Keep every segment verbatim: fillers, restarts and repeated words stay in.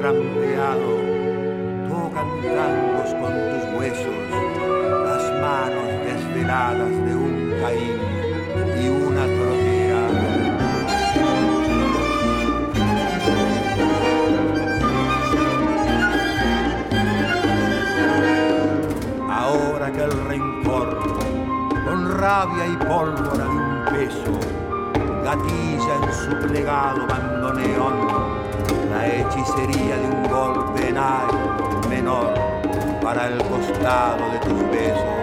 trampeado, tocan tangos con tus huesos, las manos desveladas de un Caín y una trotera. Ahora que el rencor, con rabia y pólvora de un peso, gatilla en su plegado bandoneón la hechicería de un golpe en ay menor para el costado de tus besos.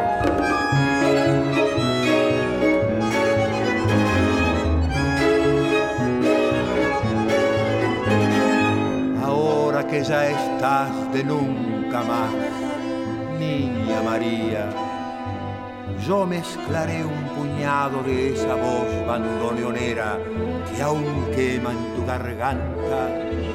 Ahora que ya estás de nunca más, niña María, yo mezclaré un puñado de esa voz bandoneonera que aún quema en tu garganta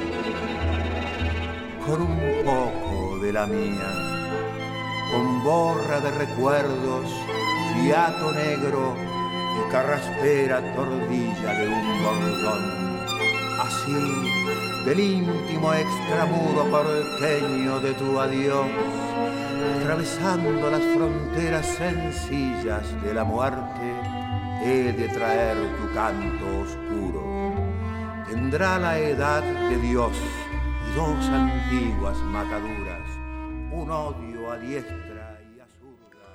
con un poco de la mía, con borra de recuerdos, fiato negro y carraspera tordilla de un bordón. Así, del íntimo extramudo porteño de tu adiós, atravesando las fronteras sencillas de la muerte, he de traer tu canto oscuro. Tendrá la edad de Dios y dos antiguas mataduras, un odio a diestra y a zurda.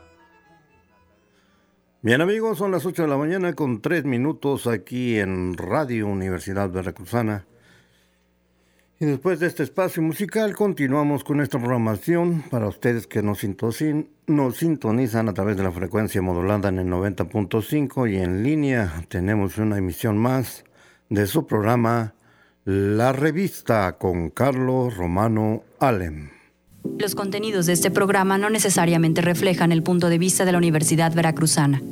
Bien amigos, son las ocho de la mañana con tres minutos aquí en Radio Universidad Veracruzana. Y después de este espacio musical continuamos con esta programación para ustedes que nos, sintosin, nos sintonizan a través de la frecuencia modulada en el noventa punto cinco y en línea tenemos una emisión más de su programa La Revista con Carlos Romano Alem. Los contenidos de este programa no necesariamente reflejan el punto de vista de la Universidad Veracruzana.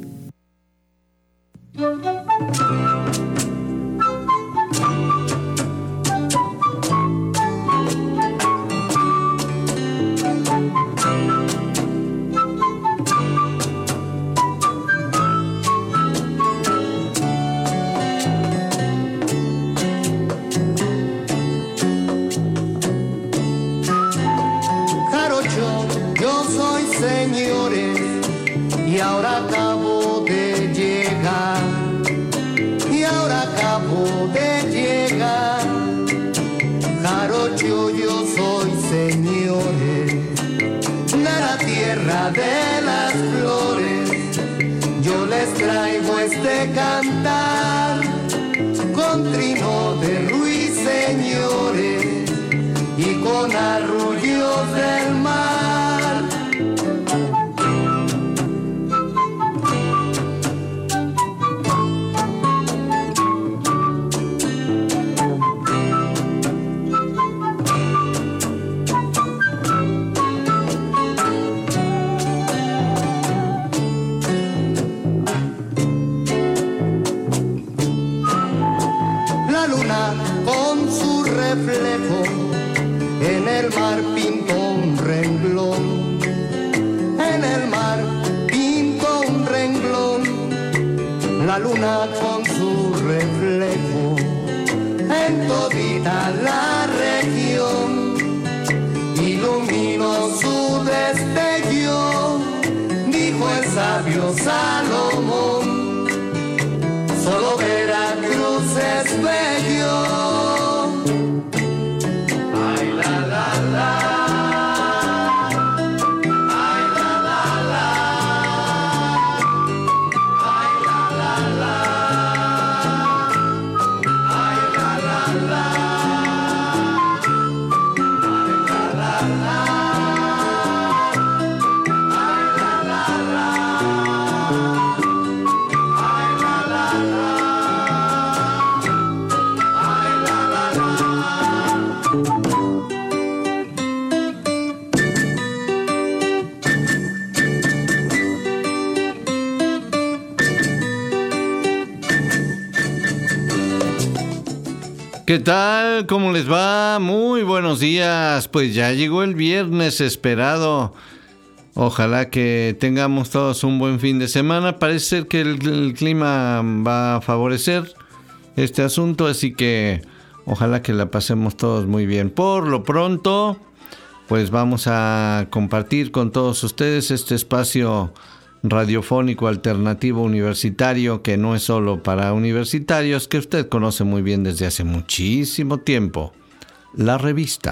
Y ahora acabo de llegar, y ahora acabo de llegar. Jarocho, yo soy, señores, de la tierra de las flores. Yo les traigo este cantar con trino de ruiseñores y con arrullos del mar. Reflejo en el mar pinto un renglón, en el mar pinto un renglón, la luna con su reflejo en todita la región, iluminó su destello, dijo el sabio Salomón, solo Veracruz es bello. ¿Qué tal? ¿Cómo les va? Muy buenos días. Pues ya llegó el viernes esperado. Ojalá que tengamos todos un buen fin de semana. Parece ser que el, el clima va a favorecer este asunto, así que Ojalá que la pasemos todos muy bien. Por lo pronto, pues vamos a compartir con todos ustedes este espacio radiofónico alternativo universitario, que no es solo para universitarios, que usted conoce muy bien desde hace muchísimo tiempo, La Revista.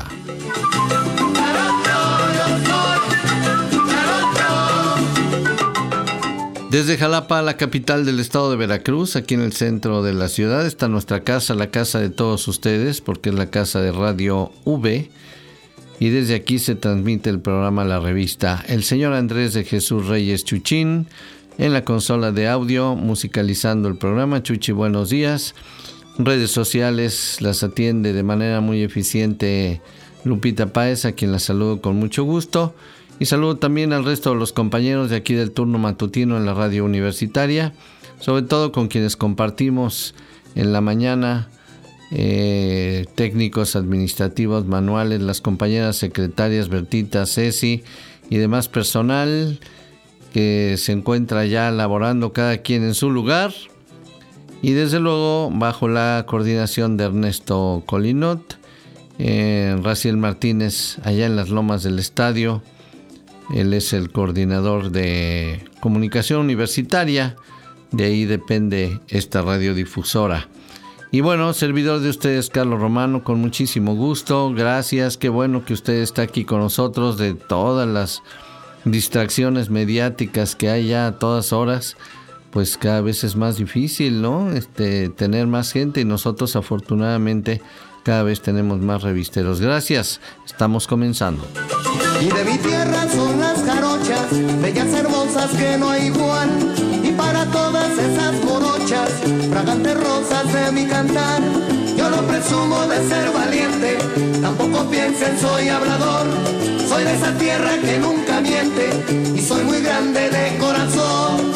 Desde Jalapa, la capital del estado de Veracruz, aquí en el centro de la ciudad, está nuestra casa, la casa de todos ustedes, porque es la casa de Radio V. Y desde aquí se transmite el programa La Revista. El señor Andrés de Jesús Reyes Chuchín en la consola de audio, musicalizando el programa. Chuchi, buenos días. Redes sociales las atiende de manera muy eficiente Lupita Páez, a quien la saludo con mucho gusto. Y saludo también al resto de los compañeros de aquí del turno matutino en la radio universitaria, sobre todo con quienes compartimos en la mañana. Eh, técnicos administrativos, manuales, las compañeras secretarias Bertita, Ceci y demás personal que se encuentra ya laborando cada quien en su lugar, y desde luego bajo la coordinación de Ernesto Colinot, eh, Raciel Martínez allá en las lomas del estadio. Él es el coordinador de comunicación universitaria, de ahí depende esta radiodifusora. Y bueno, servidor de ustedes, Carlos Romano, con muchísimo gusto. Gracias, qué bueno que usted está aquí con nosotros, de todas las distracciones mediáticas que hay ya a todas horas. Pues cada vez es más difícil, ¿no? Este, tener más gente, y nosotros afortunadamente cada vez tenemos más revisteros. Gracias, estamos comenzando. Y de mi tierra son las jarochas, bellas hermosas que no hay igual. Y para todas esas morochas, fragantes rosas de mi cantar, yo no presumo de ser valiente, tampoco piensen soy hablador. Soy de esa tierra que nunca miente, y soy muy grande de corazón.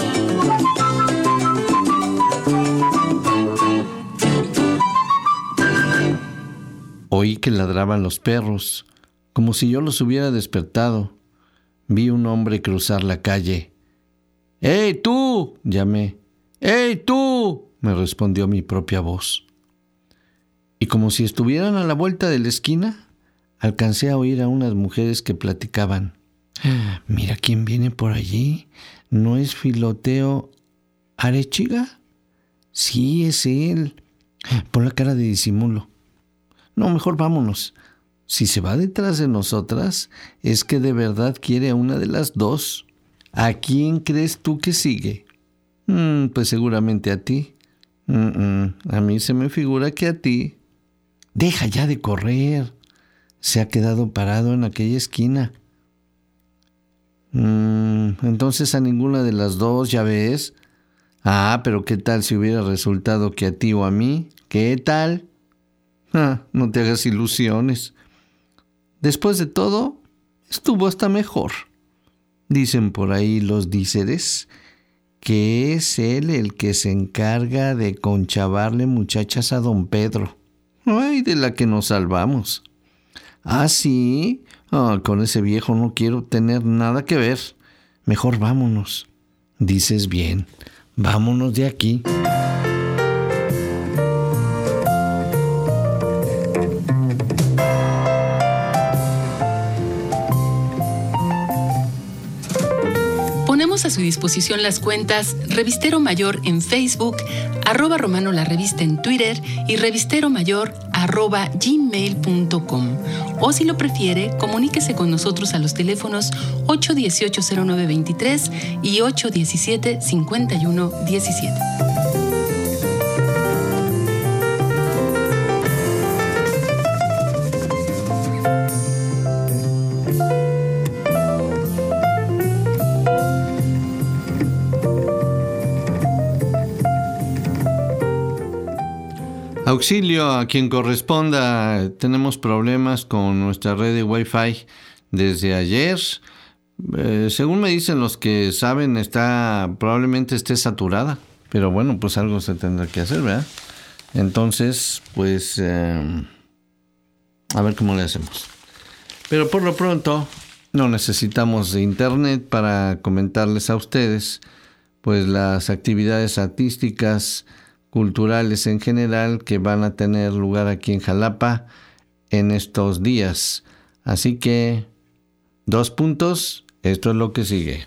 Oí que ladraban los perros, como si yo los hubiera despertado. Vi un hombre cruzar la calle. ¡Ey, tú!, llamé. ¡Ey, tú!, me respondió mi propia voz. Y como si estuvieran a la vuelta de la esquina, alcancé a oír a unas mujeres que platicaban. Mira quién viene por allí. ¿No es Filoteo Arechiga? Sí, es él. Pon la cara de disimulo. No, mejor vámonos. Si se va detrás de nosotras, es que de verdad quiere a una de las dos. ¿A quién crees tú que sigue? Mm, pues seguramente a ti. Mm-mm, a mí se me figura que a ti. Deja ya de correr. Se ha quedado parado en aquella esquina. Mm, entonces a ninguna de las dos, ¿ya ves? Ah, pero ¿qué tal si hubiera resultado que a ti o a mí? ¿Qué tal? Ah, no te hagas ilusiones. Después de todo, estuvo hasta mejor. Dicen por ahí los díceres que es él el que se encarga de conchavarle muchachas a don Pedro. Ay, de la que nos salvamos. ¿Ah, sí? Ah, con ese viejo no quiero tener nada que ver. Mejor vámonos. Dices bien, vámonos de aquí. Ponemos a su disposición las cuentas Revistero Mayor en Facebook, arroba Romano la Revista en Twitter y Revistero Mayor arroba gmail punto com. O si lo prefiere, comuníquese con nosotros a los teléfonos ocho uno ocho cero nueve dos tres y ocho uno siete cinco uno uno siete. Auxilio a quien corresponda, tenemos problemas con nuestra red de Wi-Fi desde ayer. Eh, según me dicen los que saben, está probablemente esté saturada, pero bueno, pues algo se tendrá que hacer, ¿verdad? Entonces, pues, eh, a ver cómo le hacemos. Pero por lo pronto, no necesitamos de internet para comentarles a ustedes, pues, las actividades artísticas culturales en general que van a tener lugar aquí en Jalapa en estos días. Así que, dos puntos, esto es lo que sigue.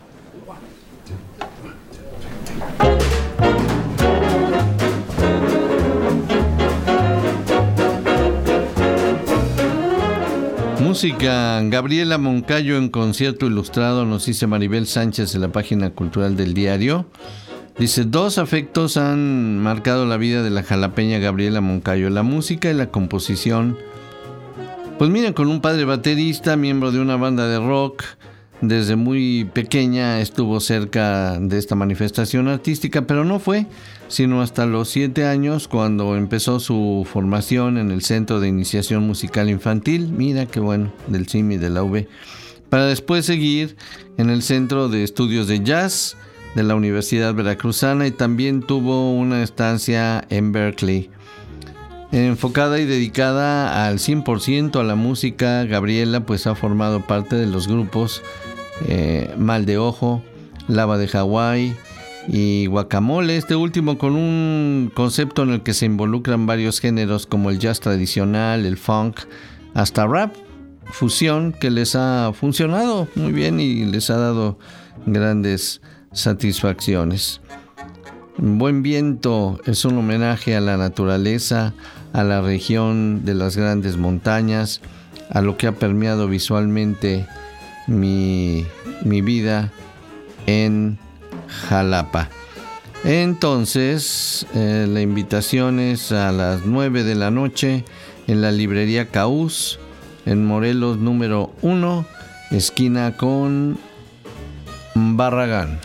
Música, Gabriela Moncayo en concierto ilustrado, nos dice Maribel Sánchez en la página cultural del diario. Dice, dos afectos han marcado la vida de la jalapeña Gabriela Moncayo, la música y la composición. Pues miren, con un padre baterista, miembro de una banda de rock, desde muy pequeña estuvo cerca de esta manifestación artística, pero no fue sino hasta los siete años cuando empezó su formación en el Centro de Iniciación Musical Infantil, mira qué bueno, del C I M y de la U B, para después seguir en el Centro de Estudios de Jazz de la Universidad Veracruzana y también tuvo una estancia en Berkeley. Enfocada y dedicada al cien por ciento a la música, Gabriela pues ha formado parte de los grupos eh, Mal de Ojo, Lava de Hawái y Guacamole, este último con un concepto en el que se involucran varios géneros como el jazz tradicional, el funk, hasta rap, fusión, que les ha funcionado muy bien y les ha dado grandes satisfacciones. Buen Viento es un homenaje a la naturaleza, a la región de las grandes montañas, a lo que ha permeado visualmente mi, mi vida en Jalapa. Entonces, eh, la invitación es a las nueve de la noche en la librería Caús, en Morelos número uno, esquina con Barragán.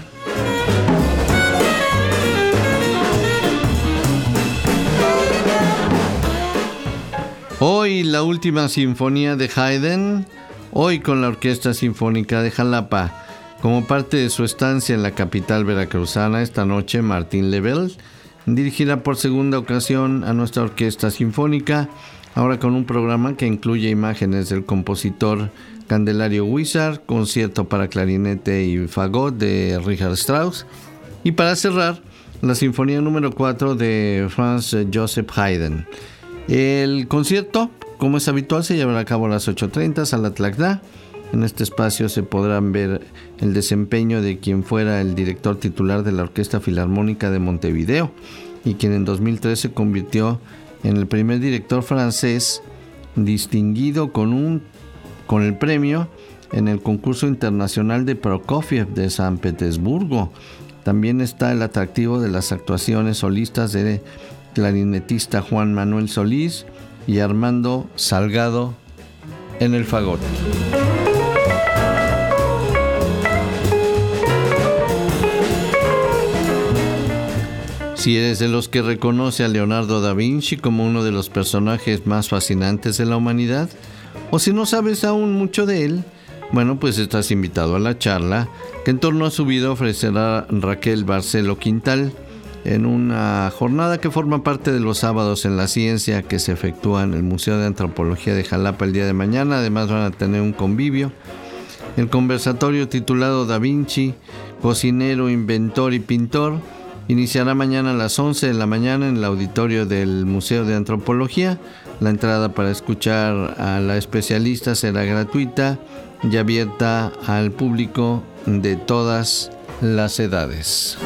Hoy la última sinfonía de Haydn, hoy con la Orquesta Sinfónica de Jalapa. Como parte de su estancia en la capital veracruzana, esta noche Martín Lebel dirigirá por segunda ocasión a nuestra Orquesta Sinfónica, ahora con un programa que incluye imágenes del compositor Candelario Huizar, concierto para clarinete y fagot de Richard Strauss, y para cerrar, la Sinfonía número cuatro de Franz Joseph Haydn. El concierto, como es habitual, se llevará a cabo a las ocho treinta, Sala Tlacna. En este espacio se podrán ver el desempeño de quien fuera el director titular de la Orquesta Filarmónica de Montevideo y quien en dos mil tres se convirtió en el primer director francés distinguido con, un, con el premio en el concurso internacional de Prokofiev de San Petersburgo. También está el atractivo de las actuaciones solistas de clarinetista Juan Manuel Solís y Armando Salgado en el fagot. Si eres de los que reconoce a Leonardo da Vinci como uno de los personajes más fascinantes de la humanidad, o si no sabes aún mucho de él, bueno, pues estás invitado a la charla que en torno a su vida ofrecerá Raquel Barcelo Quintal en una jornada que forma parte de los sábados en la ciencia que se efectúa en el Museo de Antropología de Jalapa el día de mañana. Además van a tener un convivio. El conversatorio titulado Da Vinci, cocinero, inventor y pintor iniciará mañana a las once de la mañana en el auditorio del Museo de Antropología. La entrada para escuchar a la especialista será gratuita y abierta al público de todas las edades.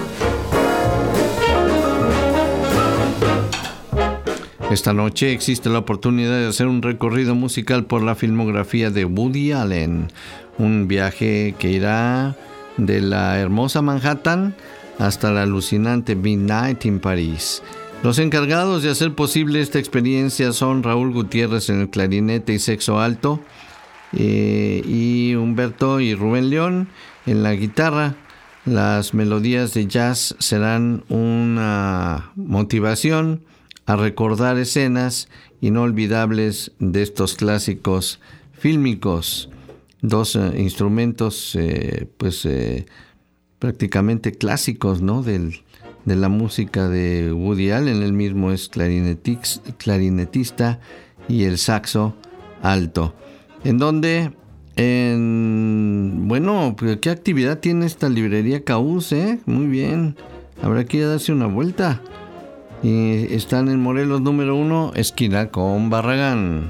Esta noche existe la oportunidad de hacer un recorrido musical por la filmografía de Woody Allen, un viaje que irá de la hermosa Manhattan hasta la alucinante Midnight in París. Los encargados de hacer posible esta experiencia son Raúl Gutiérrez en el clarinete y saxo alto, eh, y Humberto y Rubén León en la guitarra. Las melodías de jazz serán una motivación a recordar escenas inolvidables de estos clásicos fílmicos. Dos eh, instrumentos eh, pues eh, prácticamente clásicos, ¿no? Del, de la música de Woody Allen. Él mismo es clarinetista y el saxo alto. En donde, en, bueno, ¿qué actividad tiene esta librería Caús, eh? Muy bien, habrá que ir a darse una vuelta. Y están en Morelos número uno, esquina con Barragán.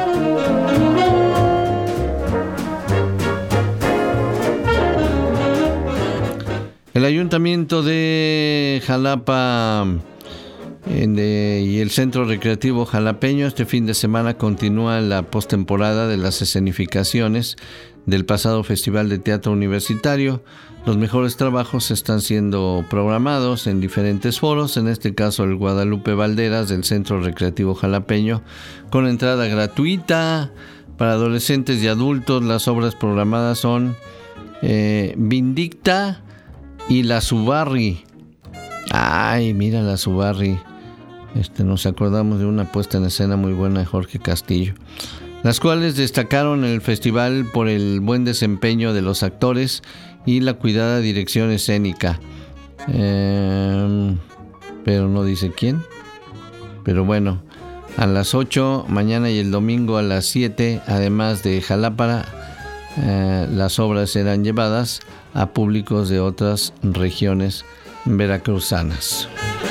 El Ayuntamiento de Jalapa en de, y el Centro Recreativo Jalapeño este fin de semana continúa la postemporada de las escenificaciones del pasado Festival de Teatro Universitario. Los mejores trabajos están siendo programados en diferentes foros, en este caso el Guadalupe Valderas del Centro Recreativo Jalapeño, con entrada gratuita para adolescentes y adultos. Las obras programadas son eh, Vindicta y La Subarri. Ay, mira La Subarri. Este, nos acordamos de una puesta en escena muy buena de Jorge Castillo, las cuales destacaron el festival por el buen desempeño de los actores y la cuidada dirección escénica. Eh, pero no dice quién. Pero bueno, a las ocho, mañana y el domingo a las siete, además de Jalapa, eh, las obras serán llevadas a públicos de otras regiones veracruzanas.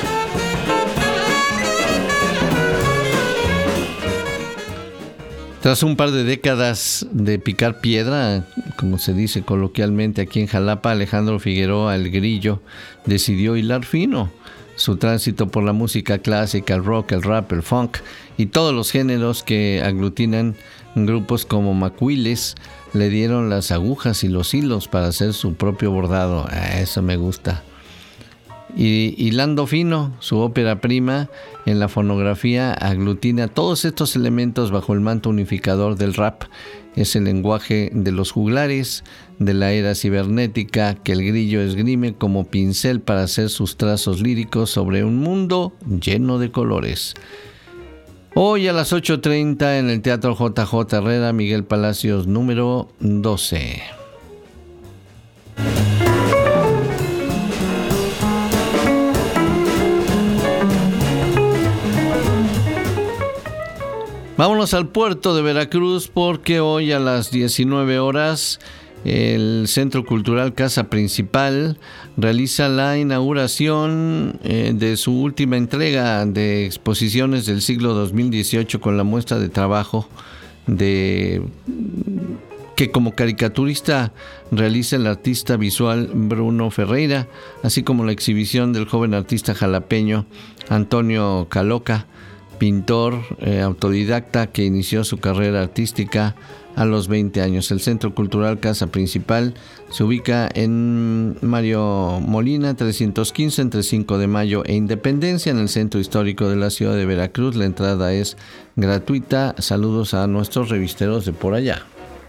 Tras un par de décadas de picar piedra, como se dice coloquialmente aquí en Jalapa, Alejandro Figueroa el Grillo decidió hilar fino. Su tránsito por la música clásica, el rock, el rap, el funk y todos los géneros que aglutinan grupos como Macuiles le dieron las agujas y los hilos para hacer su propio bordado. Eso me gusta. Y hilando fino, su ópera prima en la fonografía aglutina todos estos elementos bajo el manto unificador del rap. Es el lenguaje de los juglares, de la era cibernética, que el Grillo esgrime como pincel para hacer sus trazos líricos sobre un mundo lleno de colores. Hoy a las ocho treinta en el Teatro J J Herrera, Miguel Palacios número doce. Vámonos al puerto de Veracruz porque hoy a las diecinueve horas el Centro Cultural Casa Principal realiza la inauguración eh, de su última entrega de exposiciones del siglo dos mil dieciocho con la muestra de trabajo de que como caricaturista realiza el artista visual Bruno Ferreira, así como la exhibición del joven artista jalapeño Antonio Caloca, pintor eh, autodidacta que inició su carrera artística a los veinte años. El Centro Cultural Casa Principal se ubica en Mario Molina trescientos quince entre cinco de mayo e Independencia en el centro histórico de la ciudad de Veracruz. La entrada es gratuita. Saludos a nuestros revisteros de por allá.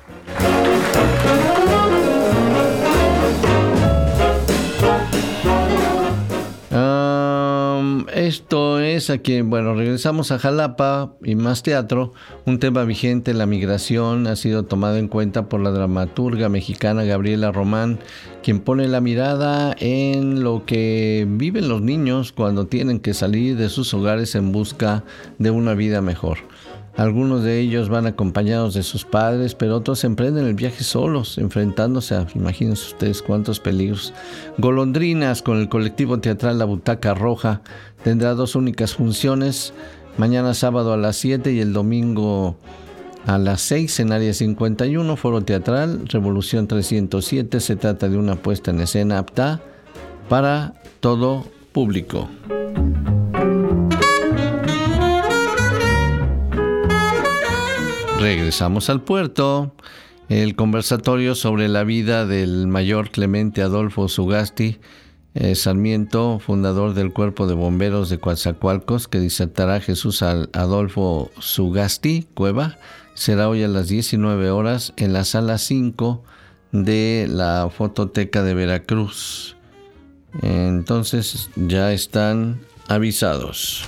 Esto es aquí, bueno, regresamos a Jalapa y más teatro. Un tema vigente, la migración, ha sido tomado en cuenta por la dramaturga mexicana Gabriela Román, quien pone la mirada en lo que viven los niños cuando tienen que salir de sus hogares en busca de una vida mejor. Algunos de ellos van acompañados de sus padres, pero otros emprenden el viaje solos, enfrentándose a, imagínense ustedes cuántos peligros. Golondrinas, con el colectivo teatral La Butaca Roja, tendrá dos únicas funciones, mañana sábado a las siete y el domingo a las seis en área cincuenta y uno, foro teatral, Revolución trescientos siete. Se trata de una puesta en escena apta para todo público. Regresamos al puerto. El conversatorio sobre la vida del mayor Clemente Adolfo Sugasti eh, Sarmiento, fundador del Cuerpo de Bomberos de Coatzacoalcos, que disertará Jesús Adolfo Sugasti Cueva, será hoy a las diecinueve horas en la sala cinco de la Fototeca de Veracruz. Entonces ya están avisados.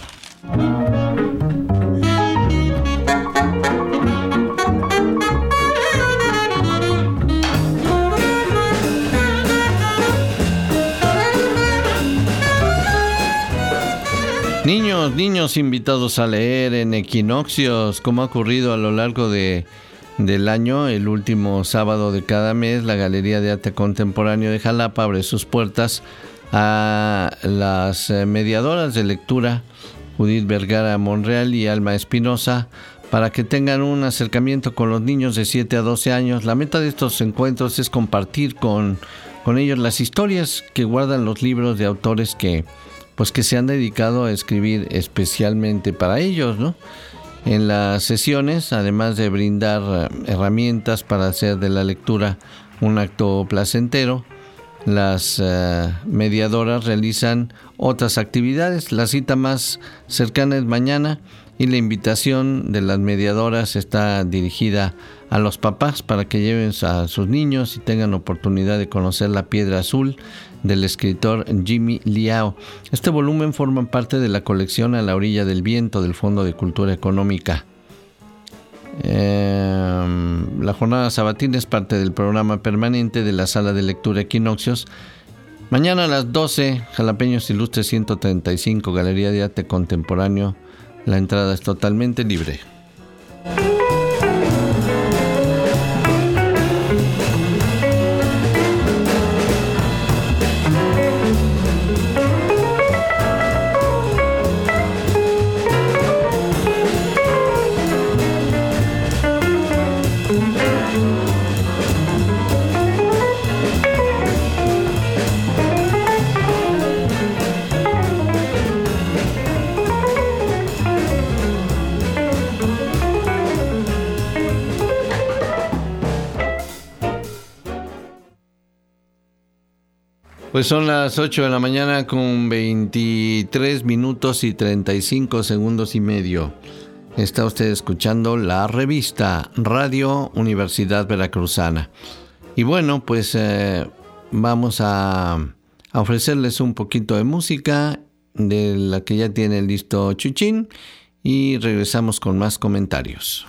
Niños, niños invitados a leer en equinoccios, como ha ocurrido a lo largo de, del año. El último sábado de cada mes, la Galería de Arte Contemporáneo de Jalapa abre sus puertas a las mediadoras de lectura, Judith Vergara Monreal y Alma Espinosa, para que tengan un acercamiento con los niños de siete a doce años. La meta de estos encuentros es compartir con, con ellos las historias que guardan los libros de autores que, pues, que se han dedicado a escribir especialmente para ellos, ¿no? En las sesiones, además de brindar herramientas para hacer de la lectura un acto placentero, las uh, mediadoras realizan otras actividades. La cita más cercana es mañana y la invitación de las mediadoras está dirigida a los papás para que lleven a sus niños y tengan oportunidad de conocer La Piedra Azul del escritor Jimmy Liao. Este volumen forma parte de la colección A la Orilla del Viento del Fondo de Cultura Económica. Eh, la jornada sabatina es parte del programa permanente de la Sala de Lectura Equinoccios. Mañana a las doce, Jalapeños Ilustres ciento treinta y cinco, Galería de Arte Contemporáneo. La entrada es totalmente libre. Pues son las ocho de la mañana con veintitrés minutos y treinta y cinco segundos y medio. Está usted escuchando la revista Radio Universidad Veracruzana. Y bueno, pues eh, vamos a, a ofrecerles un poquito de música de la que ya tiene listo Chuchín y regresamos con más comentarios.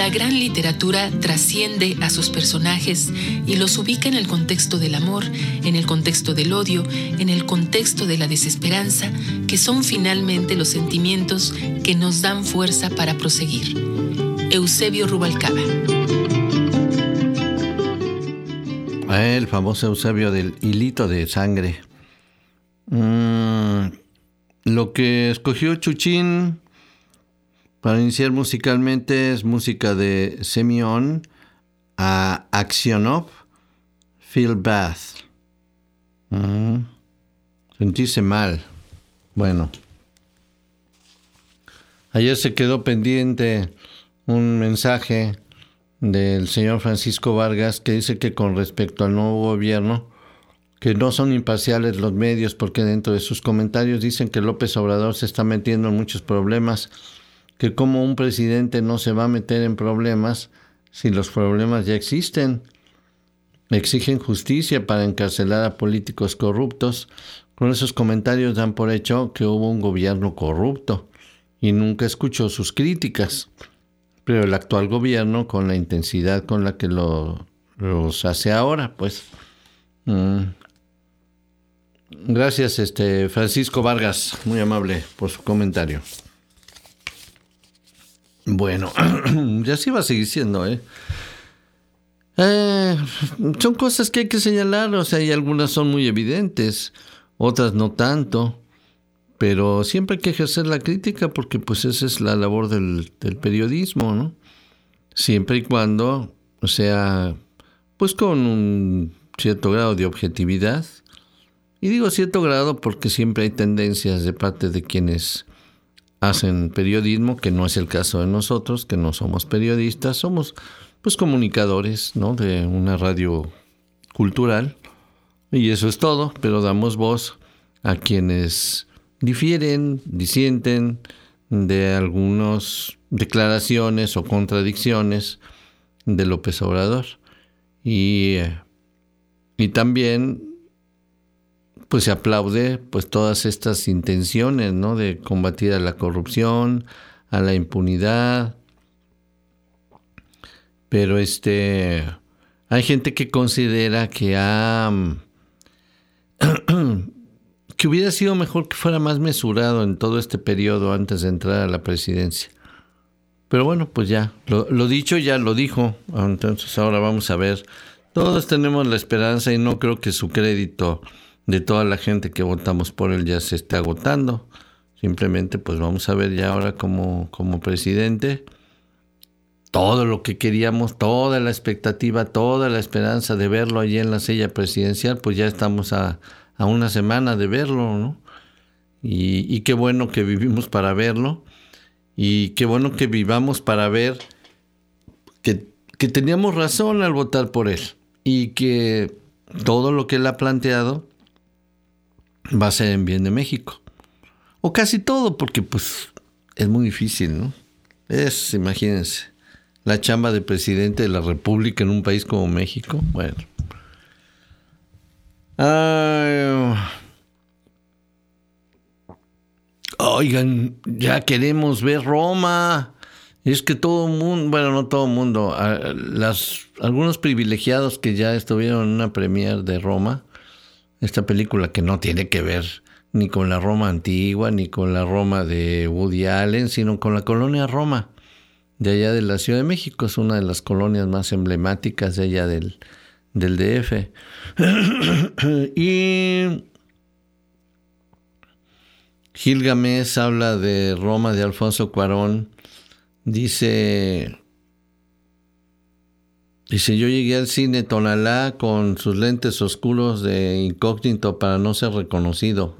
la gran literatura trasciende a sus personajes y los ubica en el contexto del amor, en el contexto del odio, en el contexto de la desesperanza, que son finalmente los sentimientos que nos dan fuerza para proseguir. Eusebio Rubalcaba. El famoso Eusebio del hilito de sangre. Mm, lo que escogió Chuchín para iniciar musicalmente es música de Semyon a Aksionov, Feel Bad. Mm, sentirse mal. Bueno. Ayer se quedó pendiente un mensaje del señor Francisco Vargas que dice que con respecto al nuevo gobierno, que no son imparciales los medios porque dentro de sus comentarios dicen que López Obrador se está metiendo en muchos problemas, que como un presidente no se va a meter en problemas si los problemas ya existen. Exigen justicia para encarcelar a políticos corruptos. Con esos comentarios dan por hecho que hubo un gobierno corrupto y nunca escuchó sus críticas. Pero el actual gobierno, con la intensidad con la que lo, los hace ahora, pues... Mmm. Gracias, este Francisco Vargas, muy amable por su comentario. Bueno, ya sí va a seguir siendo, ¿eh? Eh, son cosas que hay que señalar, o sea, y algunas son muy evidentes, otras no tanto, pero siempre hay que ejercer la crítica porque pues esa es la labor del, del periodismo, ¿no? Siempre y cuando sea pues con un cierto grado de objetividad, y digo cierto grado porque siempre hay tendencias de parte de quienes hacen periodismo, que no es el caso de nosotros, que no somos periodistas, somos pues comunicadores, ¿no? De una radio cultural, y eso es todo, pero damos voz a quienes difieren, disienten de algunas declaraciones o contradicciones de López Obrador. Y, y también pues se aplaude pues todas estas intenciones, ¿no? De combatir a la corrupción, a la impunidad. Pero este hay gente que considera que ha que hubiera sido mejor que fuera más mesurado en todo este periodo antes de entrar a la presidencia. Pero bueno, pues ya, lo, lo dicho ya lo dijo. Entonces ahora vamos a ver. Todos tenemos la esperanza y no creo que su crédito de toda la gente que votamos por él ya se esté agotando. Simplemente pues vamos a ver ya ahora como, como presidente. Todo lo que queríamos, toda la expectativa, toda la esperanza de verlo allí en la silla presidencial, pues ya estamos a, a una semana de verlo, ¿no? Y, y qué bueno que vivimos para verlo. Y qué bueno que vivamos para ver que, que teníamos razón al votar por él. Y que todo lo que él ha planteado va a ser en bien de México. O casi todo, porque pues es muy difícil, ¿no? Es, imagínense, la chamba de presidente de la República en un país como México. Bueno. Ay, oigan, ya queremos ver Roma. Es que todo el mundo, bueno, no todo el mundo, las, algunos privilegiados que ya estuvieron en una premiere de Roma, esta película que no tiene que ver ni con la Roma antigua, ni con la Roma de Woody Allen, sino con la colonia Roma, de allá de la Ciudad de México. Es una de las colonias más emblemáticas de allá del, del D F. Y Gilgamesh habla de Roma de Alfonso Cuarón. Dice, dice, yo llegué al cine Tonalá con sus lentes oscuros de incógnito para no ser reconocido.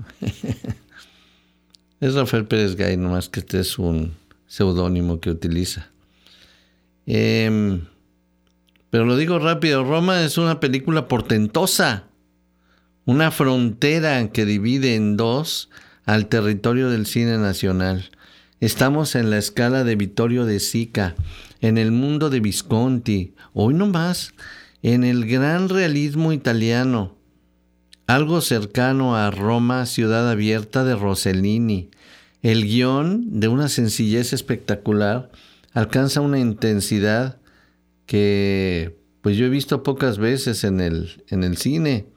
Es Rafael Pérez Gay, nomás que este es un seudónimo que utiliza. Eh, pero lo digo rápido, Roma es una película portentosa, una frontera que divide en dos al territorio del cine nacional. Estamos en la escala de Vittorio de Sica, en el mundo de Visconti, hoy no más, en el gran realismo italiano, algo cercano a Roma, ciudad abierta de Rossellini, el guión de una sencillez espectacular, alcanza una intensidad que pues yo he visto pocas veces en el, en el cine.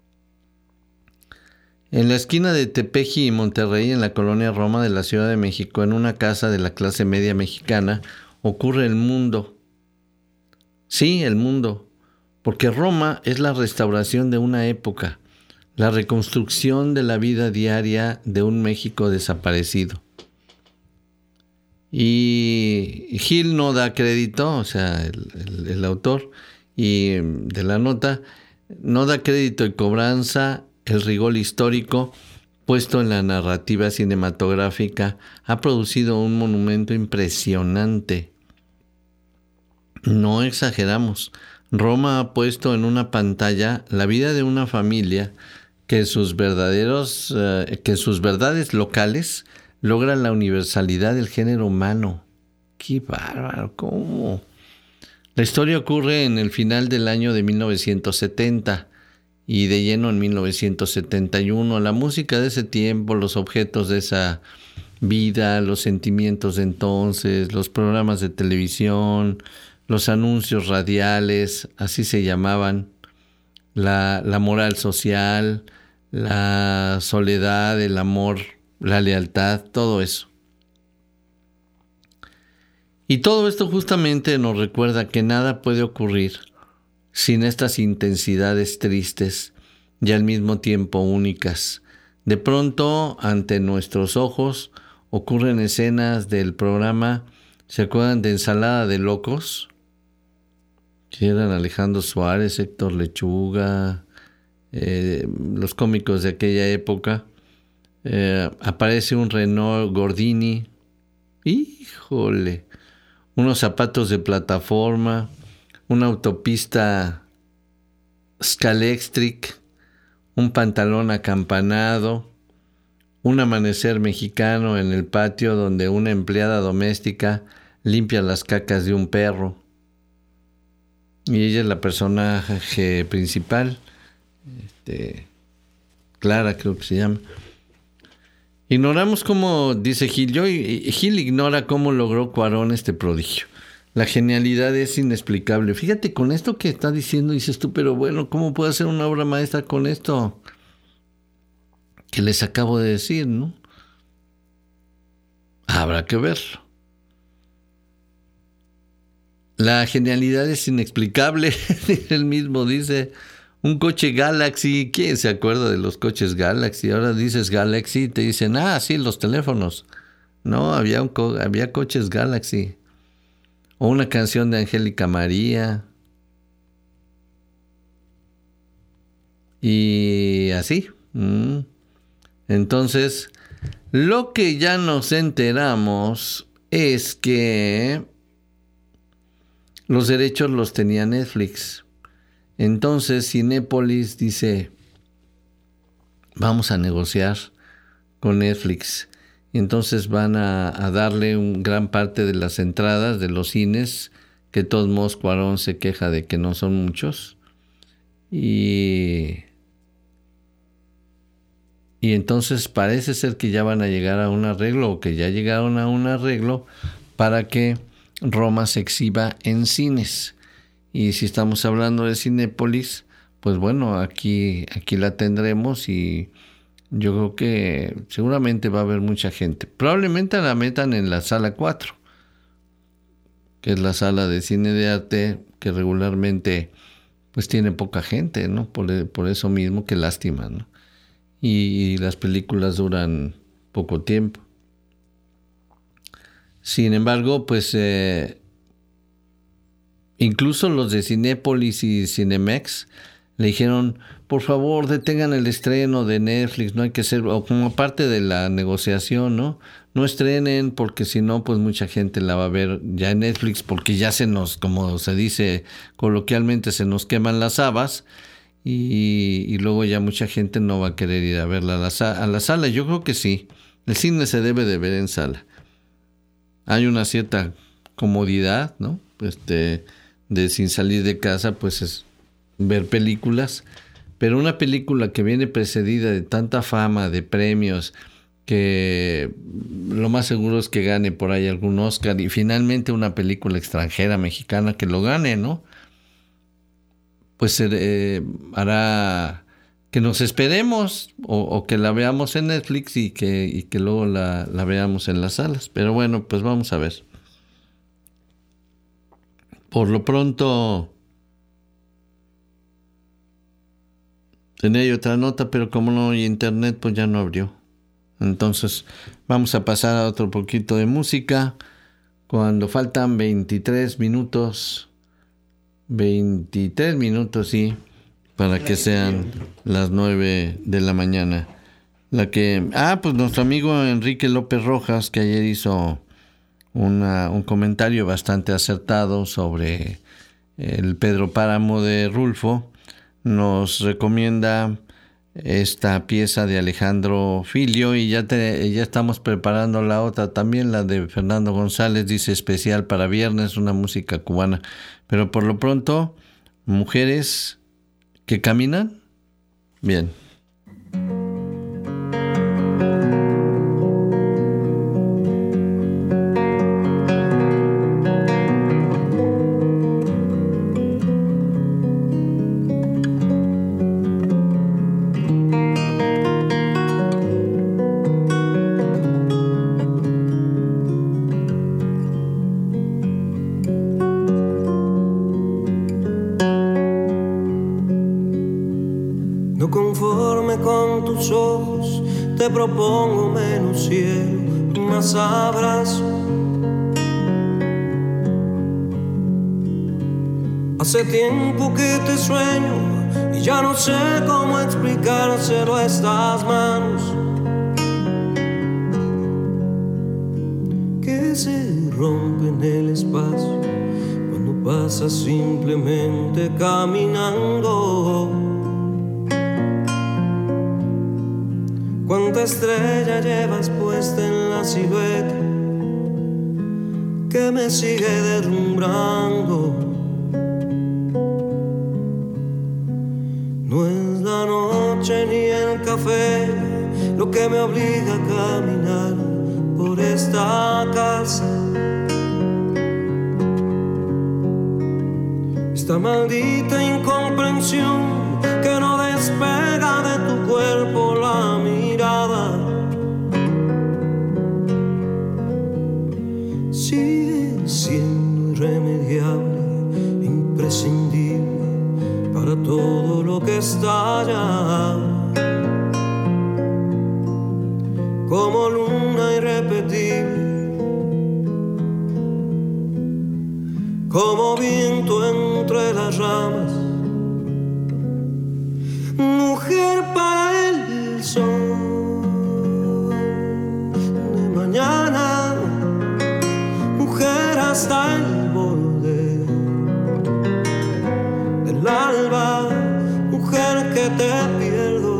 En la esquina de Tepeji y Monterrey, en la colonia Roma de la Ciudad de México, en una casa de la clase media mexicana, ocurre el mundo. Sí, el mundo, porque Roma es la restauración de una época, la reconstrucción de la vida diaria de un México desaparecido. Y Gil no da crédito, o sea, el, el, el autor y de la nota, no da crédito y cobranza. El rigor histórico puesto en la narrativa cinematográfica ha producido un monumento impresionante. No exageramos. Roma ha puesto en una pantalla la vida de una familia que sus verdaderos, eh, que sus verdades locales logran la universalidad del género humano. ¡Qué bárbaro! ¿Cómo? La historia ocurre en el final del año de mil novecientos setenta y de lleno en mil novecientos setenta y uno. La música de ese tiempo, los objetos de esa vida, los sentimientos de entonces, los programas de televisión, los anuncios radiales, así se llamaban, la, la moral social, la soledad, el amor, la lealtad, todo eso. Y todo esto justamente nos recuerda que nada puede ocurrir sin estas intensidades tristes y al mismo tiempo únicas. De pronto, ante nuestros ojos, ocurren escenas del programa, ¿se acuerdan de Ensalada de Locos? Que eran Alejandro Suárez, Héctor Lechuga, eh, los cómicos de aquella época. Eh, aparece un Renault Gordini, híjole, unos zapatos de plataforma, una autopista Scalextric, un pantalón acampanado, un amanecer mexicano en el patio donde una empleada doméstica limpia las cacas de un perro. Y ella es la personaje principal, este, Clara creo que se llama. Ignoramos cómo, dice Gil, yo, Gil ignora cómo logró Cuarón este prodigio. La genialidad es inexplicable. Fíjate, con esto que está diciendo, dices tú, pero bueno, ¿cómo puedo hacer una obra maestra con esto que les acabo de decir, no? Habrá que verlo. La genialidad es inexplicable. Él mismo dice, un coche Galaxy. ¿Quién se acuerda de los coches Galaxy? Ahora dices Galaxy y te dicen, ah, sí, los teléfonos. No, había, un co- había coches Galaxy. O una canción de Angélica María. Y así. Mm. Entonces, lo que ya nos enteramos es que los derechos los tenía Netflix. Entonces, Cinépolis dice, vamos a negociar con Netflix. Entonces van a, a darle un gran parte de las entradas de los cines, que de todos modos Cuarón se queja de que no son muchos. Y, y entonces parece ser que ya van a llegar a un arreglo, o que ya llegaron a un arreglo para que Roma se exhiba en cines. Y si estamos hablando de Cinépolis, pues bueno, aquí, aquí la tendremos y yo creo que seguramente va a haber mucha gente. Probablemente la metan en la sala cuatro, que es la sala de cine de arte que regularmente pues tiene poca gente, ¿no? Por, por eso mismo, qué lástima, ¿no? Y, y las películas duran poco tiempo. Sin embargo, pues eh, incluso los de Cinépolis y Cinemex le dijeron, por favor, detengan el estreno de Netflix, no hay que ser, o como parte de la negociación, ¿no? No estrenen, porque si no, pues mucha gente la va a ver ya en Netflix, porque ya se nos, como se dice coloquialmente, se nos queman las habas, y, y luego ya mucha gente no va a querer ir a verla a la, a la sala. Yo creo que sí, el cine se debe de ver en sala. Hay una cierta comodidad, ¿no? Este, de sin salir de casa, pues es ver películas, pero una película que viene precedida de tanta fama, de premios, que lo más seguro es que gane por ahí algún Oscar y finalmente una película extranjera mexicana que lo gane, ¿no? Pues eh, hará que nos esperemos o, o que la veamos en Netflix y que, y que luego la, la veamos en las salas. Pero bueno, pues vamos a ver. Por lo pronto tenía otra nota, pero como no hay internet, pues ya no abrió. Entonces vamos a pasar a otro poquito de música. Cuando faltan veintitrés minutos, veintitrés minutos, sí, para que sean las nueve de la mañana. La que, ah, pues nuestro amigo Enrique López Rojas, que ayer hizo una, un comentario bastante acertado sobre el Pedro Páramo de Rulfo, nos recomienda esta pieza de Alejandro Filio y ya, te, ya estamos preparando la otra también, la de Fernando González, dice especial para viernes, una música cubana. Pero por lo pronto, mujeres que caminan bien. Te propongo menos cielo, más abrazo. Hace tiempo que te sueño y ya no sé cómo explicárselo a estas manos que se rompen el espacio cuando pasas simplemente caminando. Cuánta estrella llevas puesta en la silueta que me sigue deslumbrando. No es la noche ni el café lo que me obliga a caminar por esta casa. Esta maldita incomprensión que no despega de tu cuerpo la mirada. Sigue siendo irremediable, imprescindible para todo lo que estalla. Como luna irrepetible, como viento entre las ramas. Mujer para el sol de mañana, mujer hasta el borde del alba, mujer que te pierdo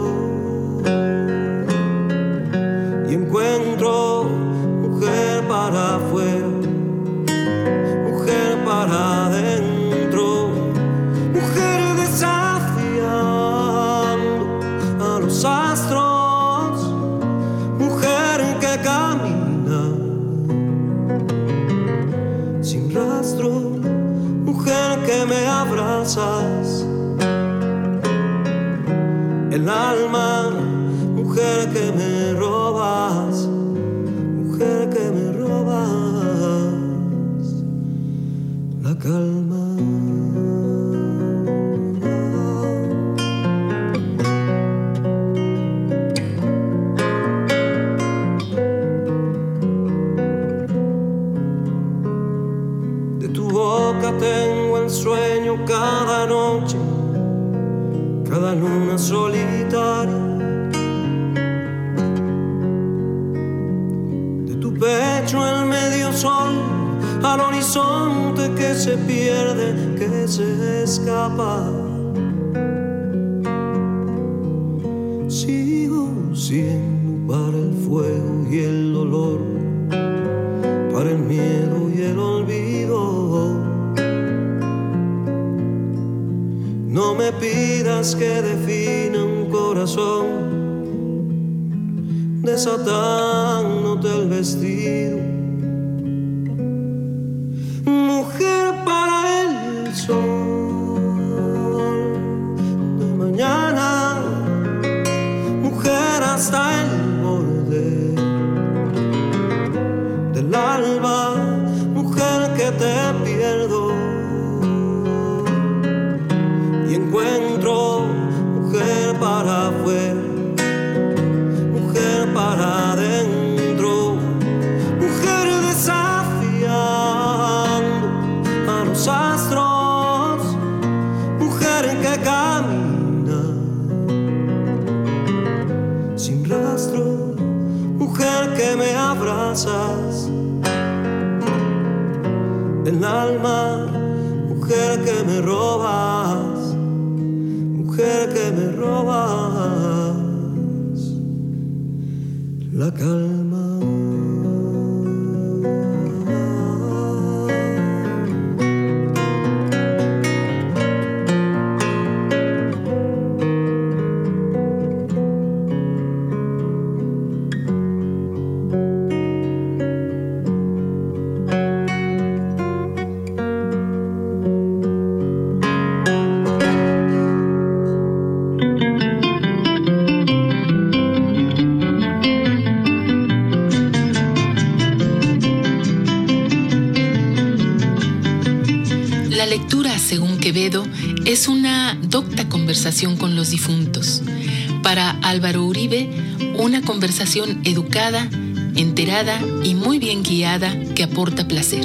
y encuentro, mujer para afuera, mujer para adentro, mujer desafiando a los astros, mujer que camina sin rastro, mujer que me abrazas el alma, mujer que me robas, mujer que me robas la calma. De tu boca tengo el sueño cada noche, cada luna solitaria. De tu pecho el medio sol, al horizonte que se pierde, que se escapa. Sigo siendo para el fuego y el dolor, para el miedo y el olvido. No me pidas que defina un corazón desatándote el vestido. Mujer para el sol de mañana, mujer hasta el borde del alba, mujer que te pierdo y encuentro, mujer para afuera, mujer para adentro, mujer desafiando a los astros, mujer que camina sin rastro, mujer que me abrazas el alma, mujer que me robas, mujer que me robas la calma. Según Quevedo, es una docta conversación con los difuntos. Para Álvaro Uribe, una conversación educada, enterada y muy bien guiada que aporta placer.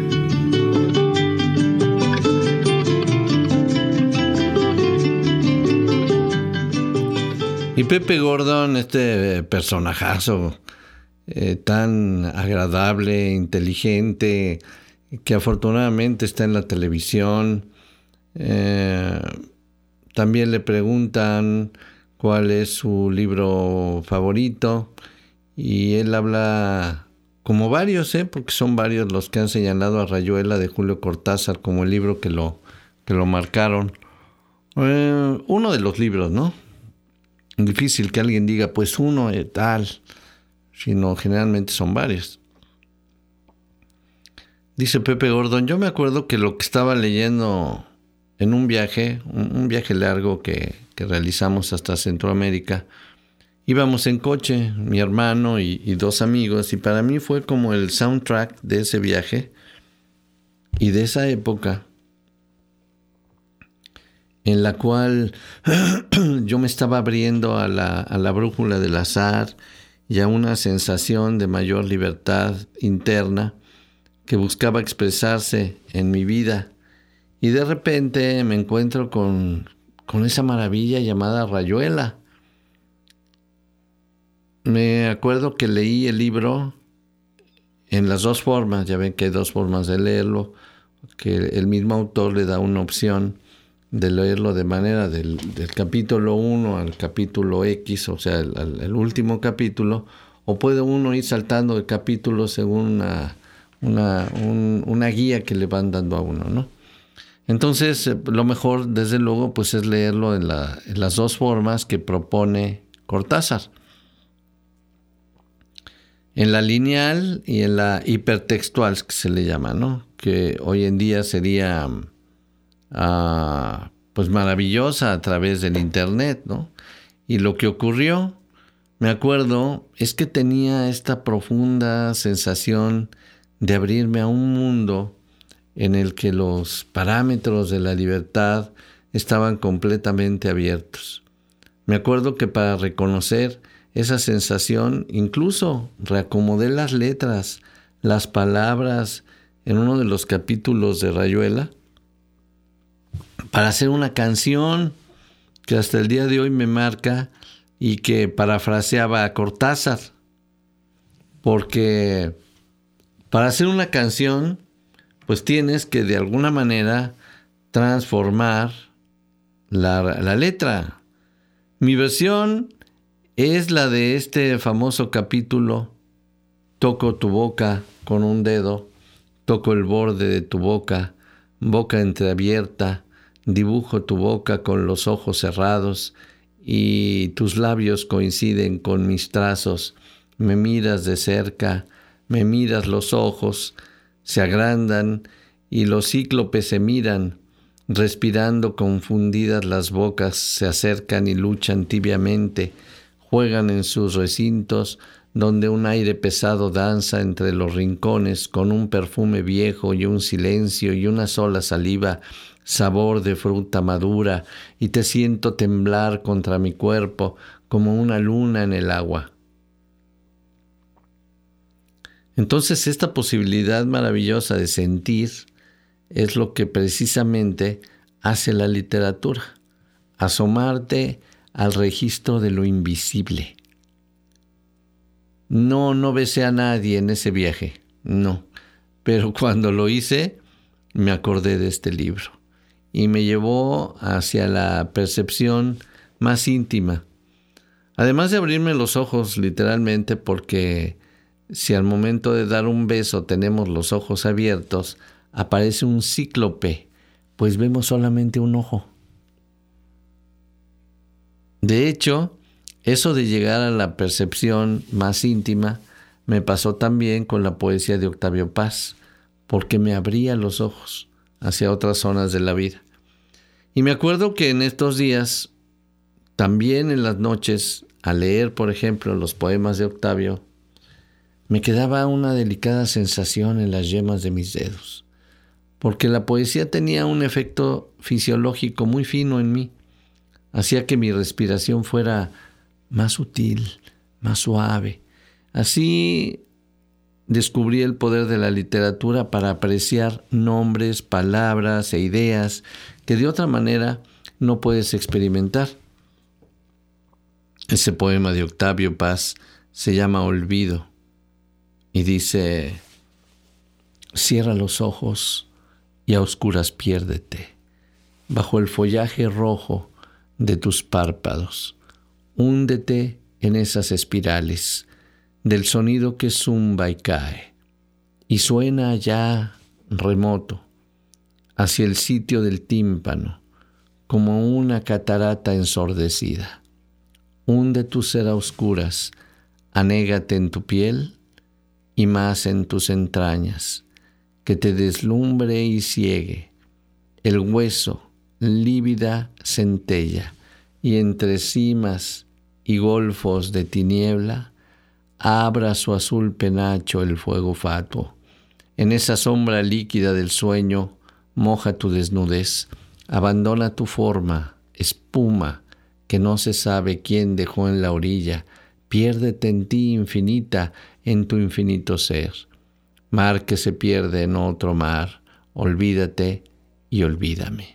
Y Pepe Gordon, este personajazo eh, tan agradable, inteligente, que afortunadamente está en la televisión. Eh, también le preguntan cuál es su libro favorito y él habla, como varios, ¿eh? porque son varios los que han señalado a Rayuela de Julio Cortázar como el libro que lo, que lo marcaron. Eh, uno de los libros, ¿no? Difícil que alguien diga, pues uno es tal, sino generalmente son varios. Dice Pepe Gordon, yo me acuerdo que lo que estaba leyendo en un viaje, un, un viaje largo que, que realizamos hasta Centroamérica, íbamos en coche, mi hermano y, y dos amigos, y para mí fue como el soundtrack de ese viaje y de esa época en la cual yo me estaba abriendo a la, a la brújula del azar y a una sensación de mayor libertad interna que buscaba expresarse en mi vida. Y de repente me encuentro con, con esa maravilla llamada Rayuela. Me acuerdo que leí el libro en las dos formas. Ya ven que hay dos formas de leerlo, que el mismo autor le da una opción de leerlo de manera del, del capítulo uno al capítulo X, o sea, el, el último capítulo, o puede uno ir saltando de capítulos según una... Una, un, una guía que le van dando a uno, ¿no? Entonces, eh, lo mejor, desde luego, pues es leerlo en, la, en las dos formas que propone Cortázar. En la lineal y en la hipertextual, que se le llama, ¿no? Que hoy en día sería uh, pues maravillosa a través del internet, ¿no? Y lo que ocurrió, me acuerdo, es que tenía esta profunda sensación de abrirme a un mundo en el que los parámetros de la libertad estaban completamente abiertos. Me acuerdo que para reconocer esa sensación, incluso reacomodé las letras, las palabras en uno de los capítulos de Rayuela para hacer una canción que hasta el día de hoy me marca y que parafraseaba a Cortázar, porque para hacer una canción, pues tienes que de alguna manera transformar la, la letra. Mi versión es la de este famoso capítulo, toco tu boca con un dedo, toco el borde de tu boca, boca entreabierta, dibujo tu boca con los ojos cerrados y tus labios coinciden con mis trazos me miras de cerca, me miras los ojos, se agrandan y los cíclopes se miran, respirando confundidas las bocas, se acercan y luchan tibiamente, juegan en sus recintos, donde un aire pesado danza entre los rincones con un perfume viejo y un silencio y una sola saliva, sabor de fruta madura, y te siento temblar contra mi cuerpo como una luna en el agua. Entonces esta posibilidad maravillosa de sentir es lo que precisamente hace la literatura, asomarte al registro de lo invisible. No, no besé a nadie en ese viaje, no, pero cuando lo hice me acordé de este libro y me llevó hacia la percepción más íntima, además de abrirme los ojos literalmente, porque si al momento de dar un beso tenemos los ojos abiertos, aparece un cíclope, pues vemos solamente un ojo. De hecho, eso de llegar a la percepción más íntima me pasó también con la poesía de Octavio Paz, porque me abría los ojos hacia otras zonas de la vida. Y me acuerdo que en estos días, también en las noches, al leer, por ejemplo, los poemas de Octavio, me quedaba una delicada sensación en las yemas de mis dedos, porque la poesía tenía un efecto fisiológico muy fino en mí. Hacía que mi respiración fuera más sutil, más suave. Así descubrí el poder de la literatura para apreciar nombres, palabras e ideas que de otra manera no puedes experimentar. Ese poema de Octavio Paz se llama Olvido y dice: cierra los ojos y a oscuras piérdete bajo el follaje rojo de tus párpados. Húndete en esas espirales del sonido que zumba y cae y suena allá remoto hacia el sitio del tímpano como una catarata ensordecida. Hunde tu ser a oscuras, anégate en tu piel y más en tus entrañas, que te deslumbre y ciegue el hueso, lívida centella, y entre cimas y golfos de tiniebla abra su azul penacho el fuego fatuo. En esa sombra líquida del sueño moja tu desnudez, abandona tu forma, espuma que no se sabe quién dejó en la orilla, piérdete en ti infinita, en tu infinito ser. Mar que se pierde en otro mar, olvídate y olvídame.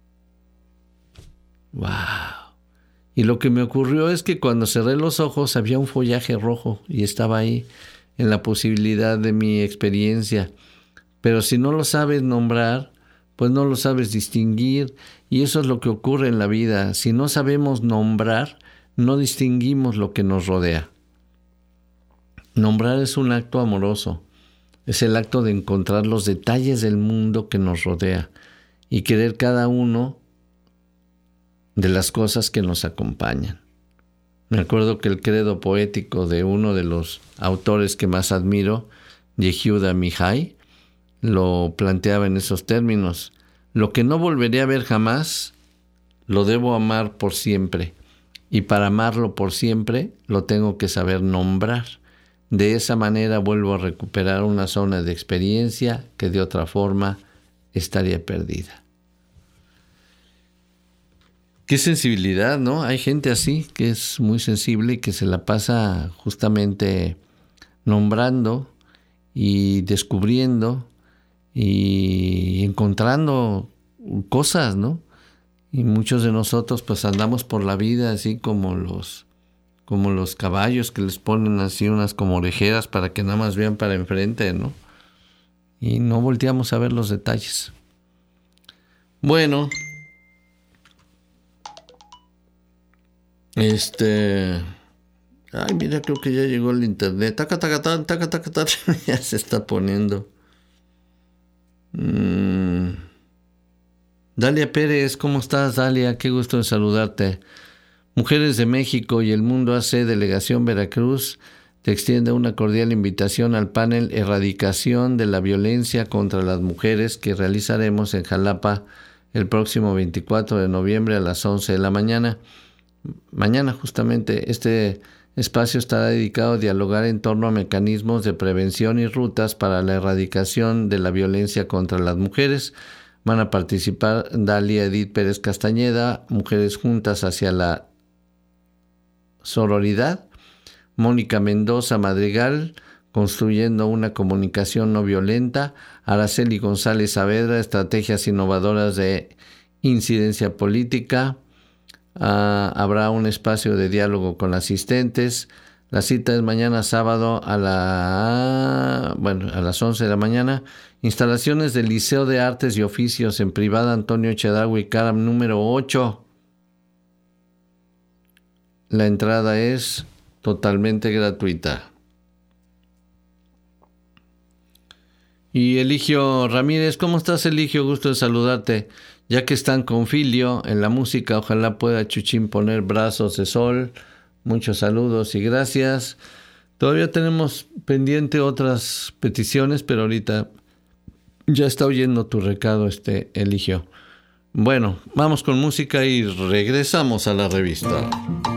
¡Wow! Y lo que me ocurrió es que cuando cerré los ojos había un follaje rojo y estaba ahí en la posibilidad de mi experiencia. Pero si no lo sabes nombrar, pues no lo sabes distinguir, y eso es lo que ocurre en la vida. Si no sabemos nombrar, no distinguimos lo que nos rodea. Nombrar es un acto amoroso, es el acto de encontrar los detalles del mundo que nos rodea y querer cada uno de las cosas que nos acompañan. Me acuerdo que el credo poético de uno de los autores que más admiro, Yehuda Mihai, lo planteaba en esos términos: lo que no volveré a ver jamás, lo debo amar por siempre, y para amarlo por siempre, lo tengo que saber nombrar. De esa manera vuelvo a recuperar una zona de experiencia que de otra forma estaría perdida. Qué sensibilidad, ¿no? Hay gente así que es muy sensible y que se la pasa justamente nombrando y descubriendo y encontrando cosas, ¿no? Y muchos de nosotros pues andamos por la vida así como los, como los caballos que les ponen así unas como orejeras para que nada más vean para enfrente, ¿no? Y no volteamos a ver los detalles. Bueno, este... Ay, mira, creo que ya llegó el internet. Taca, taca, taca, taca, taca, taca. Ya se está poniendo. Mm. Dalia Pérez, ¿cómo estás, Dalia? Qué gusto en saludarte. Mujeres de México y el Mundo A C, Delegación Veracruz, se extiende una cordial invitación al panel Erradicación de la Violencia contra las Mujeres que realizaremos en Jalapa el próximo veinticuatro de noviembre a las once de la mañana. Mañana justamente este espacio estará dedicado a dialogar en torno a mecanismos de prevención y rutas para la erradicación de la violencia contra las mujeres. Van a participar Dalia Edith Pérez Castañeda, Mujeres Juntas hacia la Sororidad, Mónica Mendoza Madrigal, Construyendo una Comunicación No Violenta, Araceli González Saavedra, Estrategias Innovadoras de Incidencia Política. Uh, habrá un espacio de diálogo con asistentes. La cita es mañana sábado a la bueno a las once de la mañana. Instalaciones del Liceo de Artes y Oficios en Privada Antonio Chedraui Caram número ocho. La entrada es totalmente gratuita. Y Eligio Ramírez, ¿cómo estás, Eligio? Gusto de saludarte. Ya que están con Filio en la música, ojalá pueda Chuchín poner Brazos de Sol. Muchos saludos y gracias. Todavía tenemos pendiente otras peticiones, pero ahorita ya está oyendo tu recado, este Eligio. Bueno, vamos con música y regresamos a la revista.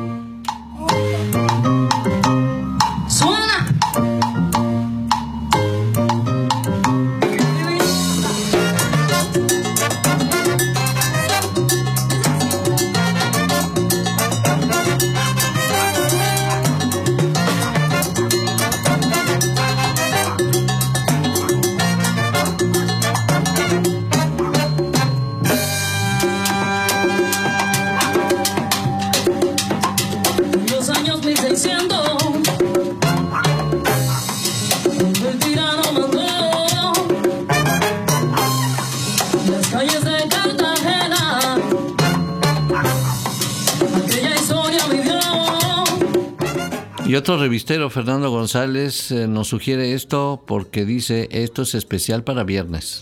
Y otro revistero, Fernando González, eh, nos sugiere esto porque dice, esto es especial para viernes.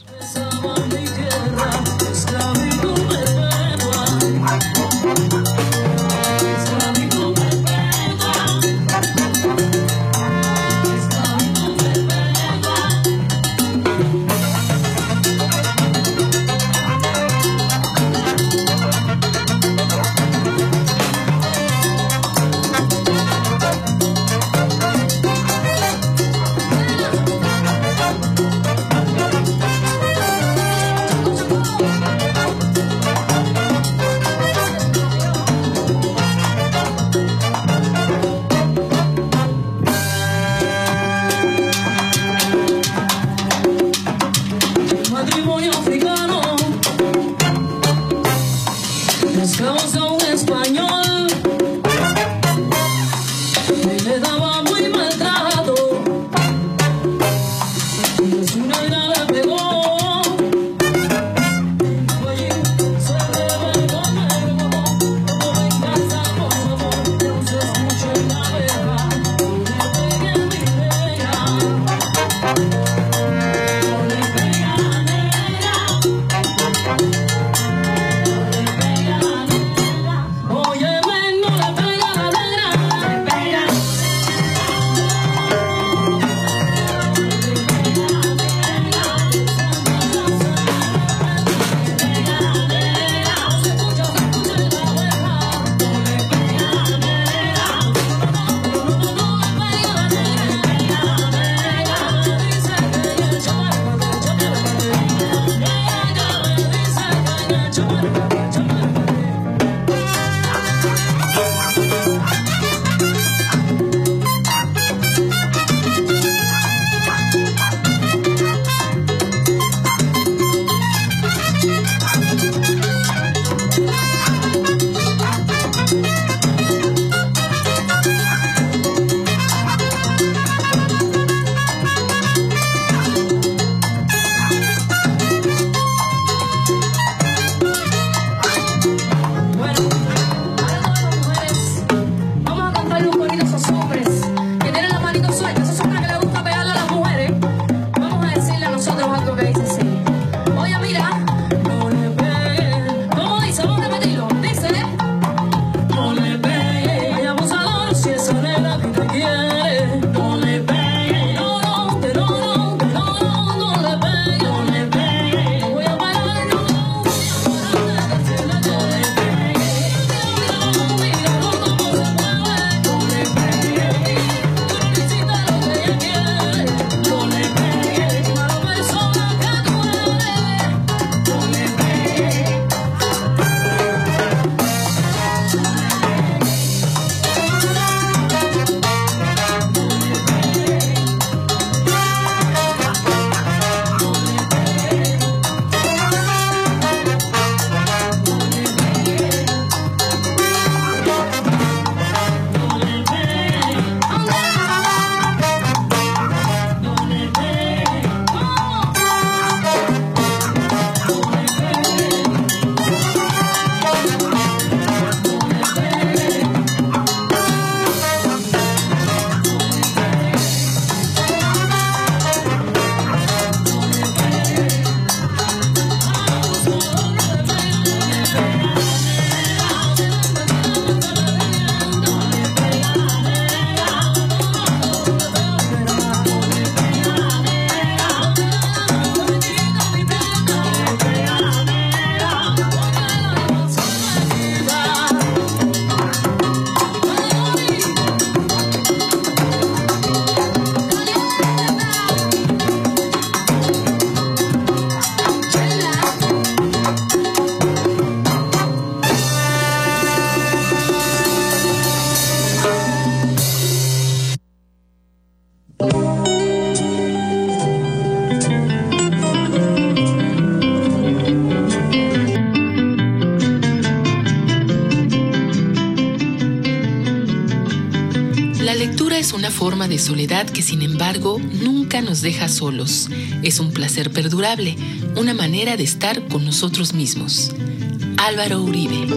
lectura es una forma de soledad que, sin embargo, nunca nos deja solos. Es un placer perdurable, una manera de estar con nosotros mismos. Álvaro Uribe.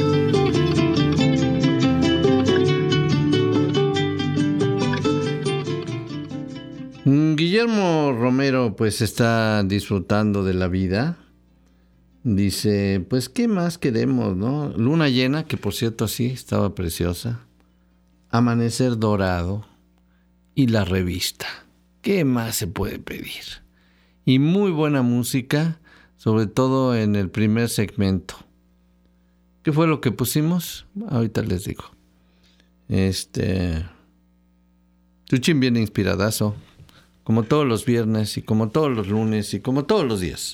Guillermo Romero pues está disfrutando de la vida. Dice, pues qué más queremos, ¿no? Luna llena, que por cierto sí, estaba preciosa. Amanecer dorado y la revista. ¿Qué más se puede pedir? Y muy buena música, sobre todo en el primer segmento. ¿Qué fue lo que pusimos? Ahorita les digo. Este... Chuchín viene inspiradazo, como todos los viernes y como todos los lunes y como todos los días.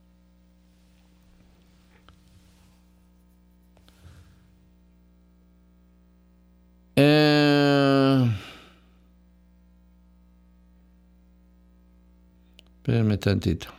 Eh... Espérenme tantito.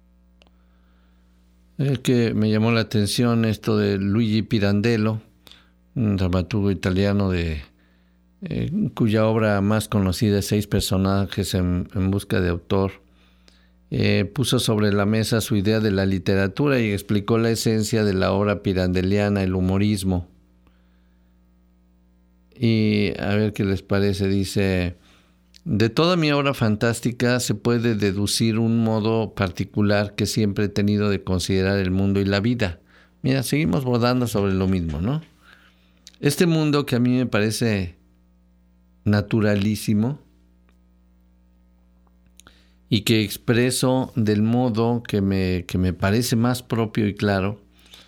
Es que me llamó la atención esto de Luigi Pirandello, un dramaturgo italiano de eh, cuya obra más conocida es Seis personajes en, en busca de autor. Eh, puso sobre la mesa su idea de la literatura y explicó la esencia de la obra pirandeliana, el humorismo. Y a ver qué les parece, dice: de toda mi obra fantástica se puede deducir un modo particular que siempre he tenido de considerar el mundo y la vida. Mira, seguimos bordando sobre lo mismo, ¿no? Este mundo que a mí me parece naturalísimo y que expreso del modo que me, que me parece más propio y claro,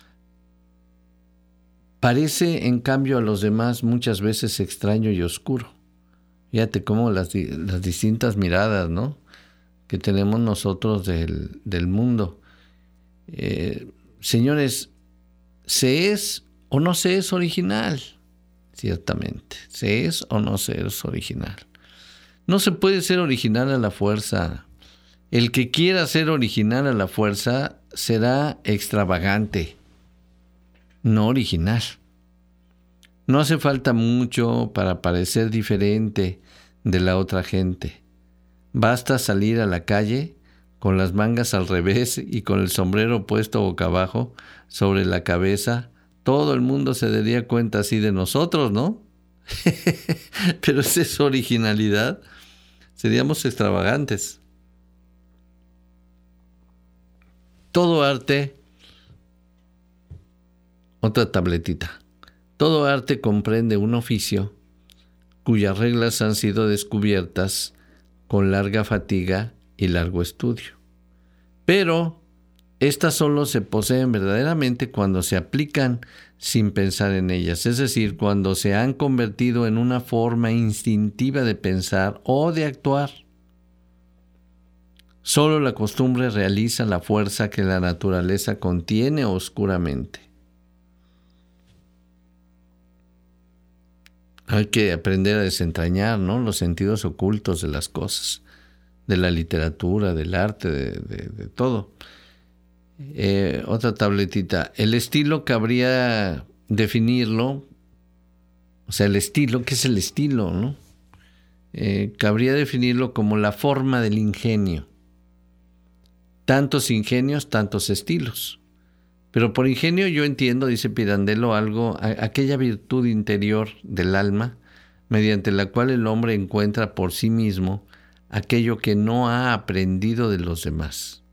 parece en cambio a los demás muchas veces extraño y oscuro. Fíjate cómo las, las distintas miradas, ¿no?, que tenemos nosotros del, del mundo. Eh, señores, ¿se es o no se es original? Ciertamente, ¿se es o no se es original? No se puede ser original a la fuerza. El que quiera ser original a la fuerza será extravagante, no original. No hace falta mucho para parecer diferente de la otra gente. Basta salir a la calle con las mangas al revés y con el sombrero puesto boca abajo sobre la cabeza. Todo el mundo se daría cuenta así de nosotros, ¿no? Pero esa es originalidad. Seríamos extravagantes. Todo arte, otra tabletita. Todo arte comprende un oficio cuyas reglas han sido descubiertas con larga fatiga y largo estudio. Pero estas solo se poseen verdaderamente cuando se aplican sin pensar en ellas, es decir, cuando se han convertido en una forma instintiva de pensar o de actuar. Solo la costumbre realiza la fuerza que la naturaleza contiene oscuramente. Hay que aprender a desentrañar, ¿no?, los sentidos ocultos de las cosas, de la literatura, del arte, de, de, de todo. Eh, otra tabletita. El estilo cabría definirlo, o sea, el estilo, ¿qué es el estilo, no? Eh, cabría definirlo como la forma del ingenio. Tantos ingenios, tantos estilos. Pero por ingenio yo entiendo, dice Pirandello, algo, a, aquella virtud interior del alma, mediante la cual el hombre encuentra por sí mismo aquello que no ha aprendido de los demás.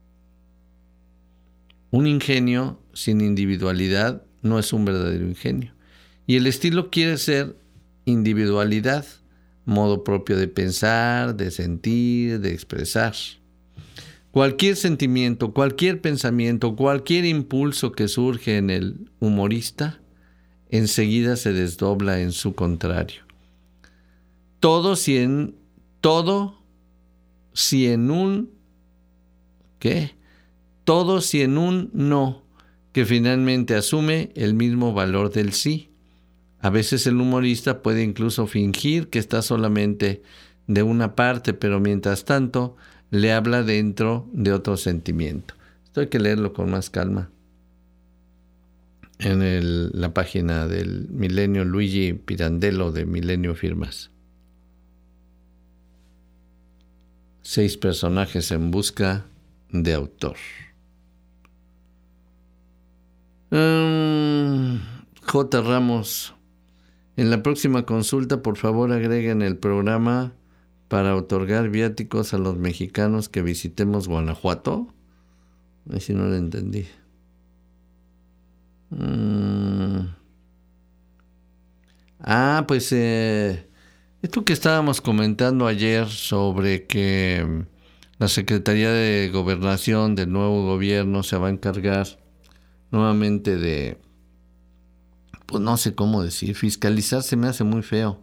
Un ingenio sin individualidad no es un verdadero ingenio. Y el estilo quiere ser individualidad, modo propio de pensar, de sentir, de expresar. Cualquier sentimiento, cualquier pensamiento, cualquier impulso que surge en el humorista, enseguida se desdobla en su contrario. Todo si en, todo si en un, ¿qué? Todo si en un no, que finalmente asume el mismo valor del sí. A veces el humorista puede incluso fingir que está solamente de una parte, pero mientras tanto le habla dentro de otro sentimiento. Esto hay que leerlo con más calma. En el, la página del Milenio Luigi Pirandello de Milenio Firmas. Seis personajes en busca de autor. Um, J. Ramos, en la próxima consulta, por favor, agreguen el programa para otorgar viáticos a los mexicanos que visitemos Guanajuato. A ver si no lo entendí. Mm. Ah, pues eh, esto que estábamos comentando ayer sobre que la Secretaría de Gobernación del nuevo gobierno se va a encargar nuevamente de, pues no sé cómo decir, fiscalizar se me hace muy feo.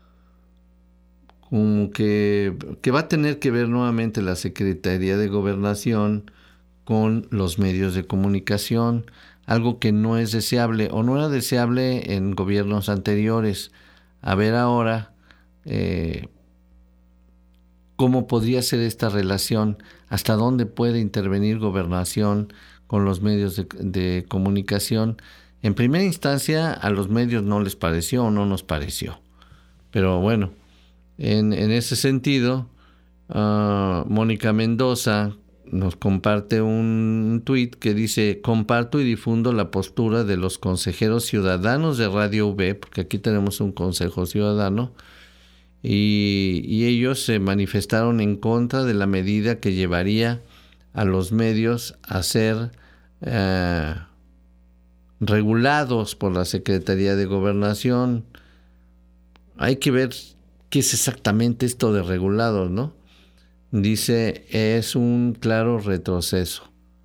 Como que, que va a tener que ver nuevamente la Secretaría de Gobernación con los medios de comunicación, algo que no es deseable o no era deseable en gobiernos anteriores. A ver ahora eh, cómo podría ser esta relación, hasta dónde puede intervenir Gobernación con los medios de, de comunicación. En primera instancia a los medios no les pareció o no nos pareció, pero bueno, en, en ese sentido uh, Mónica Mendoza nos comparte un tuit que dice: comparto y difundo la postura de los consejeros ciudadanos de Radio V, porque aquí tenemos un consejo ciudadano, y, y ellos se manifestaron en contra de la medida que llevaría a los medios a ser eh, regulados por la Secretaría de Gobernación. Hay que ver qué es exactamente esto de regulados, ¿no? Dice, es un claro retroceso.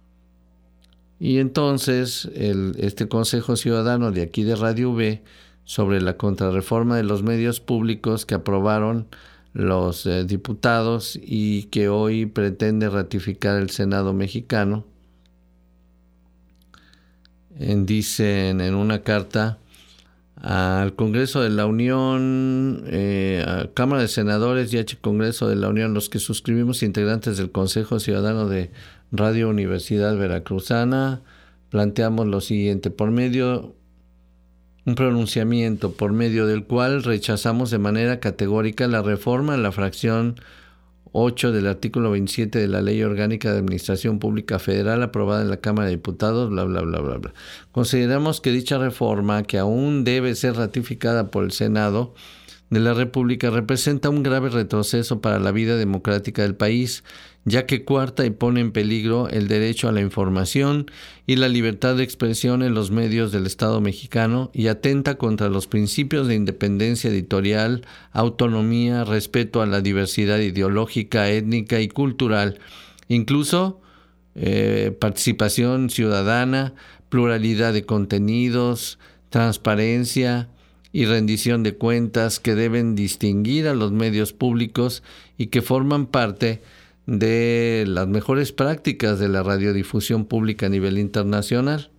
Y entonces el, este Consejo Ciudadano de aquí de Radio V, sobre la contrarreforma de los medios públicos que aprobaron los eh, diputados y que hoy pretende ratificar el Senado mexicano, en, dicen en una carta al Congreso de la Unión, eh, a Cámara de Senadores y H Congreso de la Unión, los que suscribimos, integrantes del Consejo Ciudadano de Radio Universidad Veracruzana, planteamos lo siguiente: por medio, un pronunciamiento por medio del cual rechazamos de manera categórica la reforma en la fracción ocho del artículo veintisiete de la Ley Orgánica de Administración Pública Federal aprobada en la Cámara de Diputados, bla, bla, bla, bla, bla. Consideramos que dicha reforma, que aún debe ser ratificada por el Senado de la República, representa un grave retroceso para la vida democrática del país, ya que coarta y pone en peligro el derecho a la información y la libertad de expresión en los medios del Estado mexicano y atenta contra los principios de independencia editorial, autonomía, respeto a la diversidad ideológica, étnica y cultural, incluso eh, participación ciudadana, pluralidad de contenidos, transparencia y rendición de cuentas que deben distinguir a los medios públicos y que forman parte de las mejores prácticas de la radiodifusión pública a nivel internacional.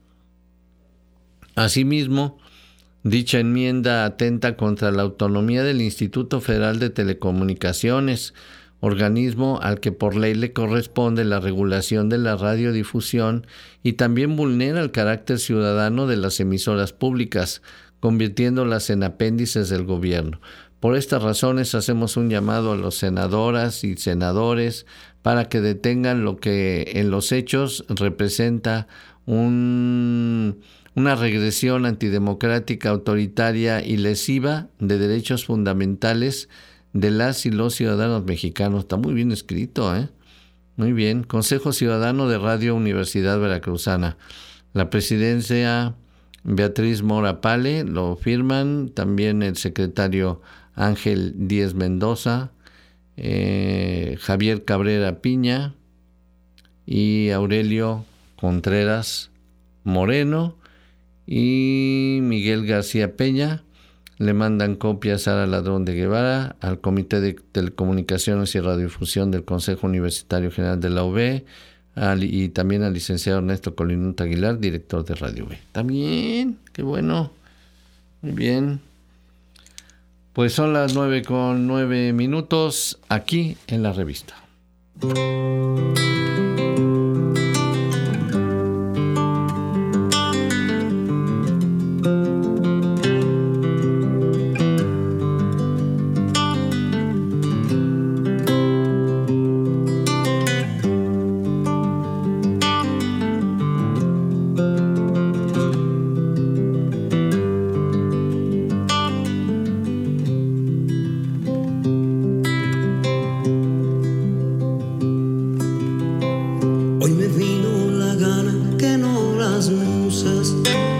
Asimismo, dicha enmienda atenta contra la autonomía del Instituto Federal de Telecomunicaciones, organismo al que por ley le corresponde la regulación de la radiodifusión, y también vulnera el carácter ciudadano de las emisoras públicas, convirtiéndolas en apéndices del gobierno. Por estas razones hacemos un llamado a los senadoras y senadores para que detengan lo que en los hechos representa un, una regresión antidemocrática, autoritaria y lesiva de derechos fundamentales de las y los ciudadanos mexicanos. Está muy bien escrito, ¿eh? Muy bien. Consejo Ciudadano de Radio Universidad Veracruzana. La presidencia Beatriz Mora Pale, lo firman también el secretario Ángel Díez Mendoza, eh, Javier Cabrera Piña y Aurelio Contreras Moreno y Miguel García Peña. Le mandan copia a Sara Ladrón de Guevara, al Comité de Telecomunicaciones y Radiodifusión del Consejo Universitario General de la U B, al, y también al licenciado Ernesto Colinunta Aguilar, director de Radio V. También, qué bueno, muy bien. Pues son las nueve con nueve minutos aquí en la revista. cosas.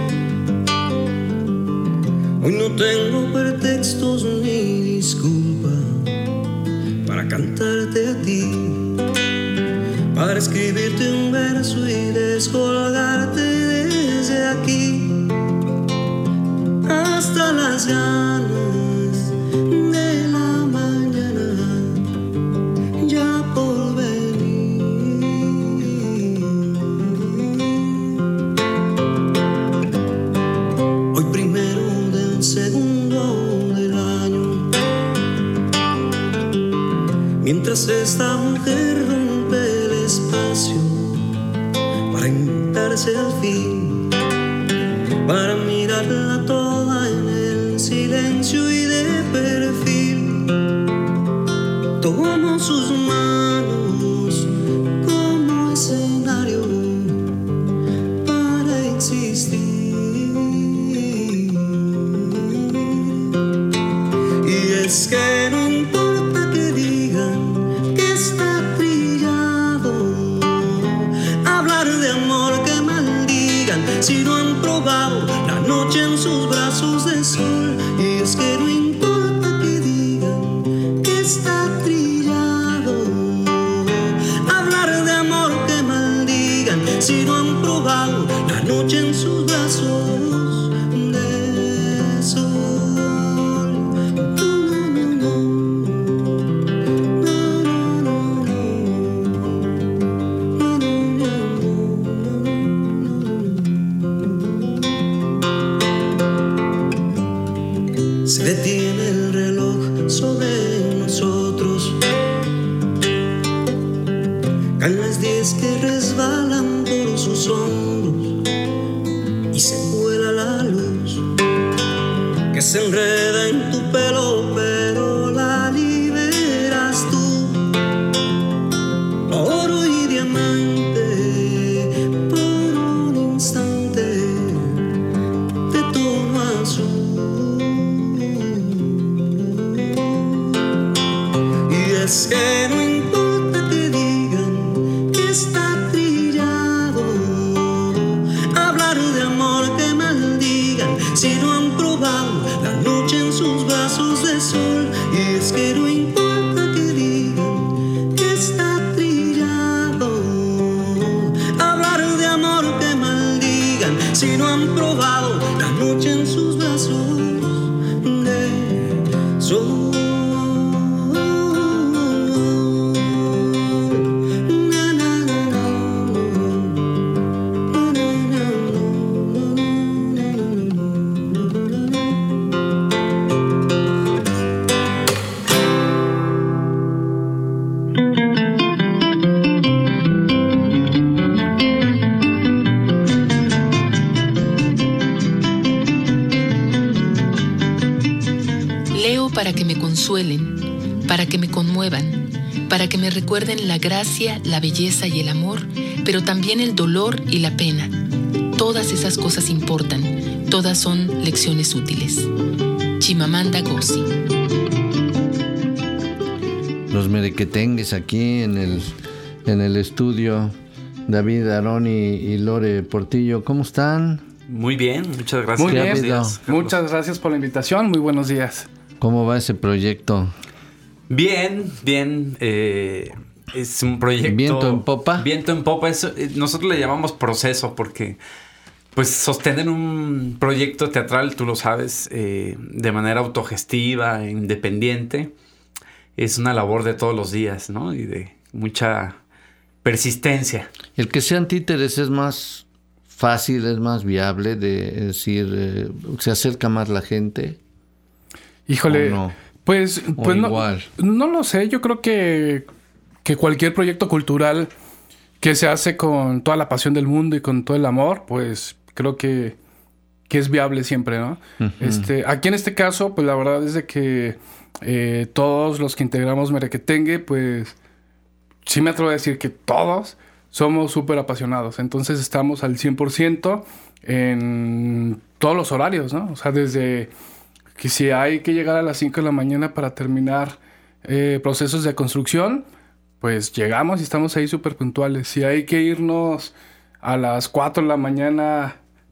Hoy no tengo pretextos ni disculpa para cantarte a ti, para escribirte un verso y descolgarte desde aquí hasta las ganas de la mañana ya por venir. Hoy primero del segundo del año, mientras esta mujer rompe el espacio para invitarse al fin, para mirarla toda en el silencio y de perfil, tomo sus manos como escenario para existir. Y es que no importa que digan que está trillado, hablar de amor que maldigan si no han probado la noche en sus brazos de sol. Y es que no importa que digan que está trillado, hablar de amor que maldigan si no han probado la noche en sus brazos de sol. Se detiene el reloj sobre nosotros, caen las diez que resbalan por sus hombros y se vuela la luz que se enreda en tu pelo, pero la liberas tú. Oro y diamante por un instante de tono azul. Es que no importa que digan que está trillado, hablar de amor que maldigan si no han probado la noche en sus brazos de sol. Y es que no importa que digan que está trillado, hablar de amor que maldigan si no han probado la noche en sus brazos de sol. Para que me consuelen, para que me conmuevan, para que me recuerden la gracia, la belleza y el amor, pero también el dolor y la pena. Todas esas cosas importan, todas son lecciones útiles. Chimamanda Ngozi. Los merequetengues aquí en el, en el estudio, David Arón y, y Lore Portillo, ¿cómo están? Muy bien, muchas gracias. Muy bien, buenos días, muchas gracias por la invitación, muy buenos días. ¿Cómo va ese proyecto? Bien, bien. Eh, es un proyecto... ¿Viento en popa? Viento en popa. Es, eh, nosotros le llamamos proceso porque, pues, sostener un proyecto teatral, tú lo sabes, eh, de manera autogestiva, independiente, es una labor de todos los días, ¿no? Y de mucha persistencia. El que sean títeres es más fácil, es más viable, de es decir, eh, se acerca más la gente. Híjole, no? pues, pues no, igual. no lo sé. Yo creo que, que cualquier proyecto cultural que se hace con toda la pasión del mundo y con todo el amor, pues creo que, que es viable siempre, ¿no? Uh-huh. Este, aquí en este caso, pues la verdad es de que eh, todos los que integramos Merequetengue, pues sí me atrevo a decir que todos somos súper apasionados. Entonces estamos al cien por ciento en todos los horarios, ¿no? O sea, desde que si hay que llegar a las cinco de la mañana para terminar eh, procesos de construcción, pues llegamos y estamos ahí súper puntuales. Si hay que irnos a las cuatro de la mañana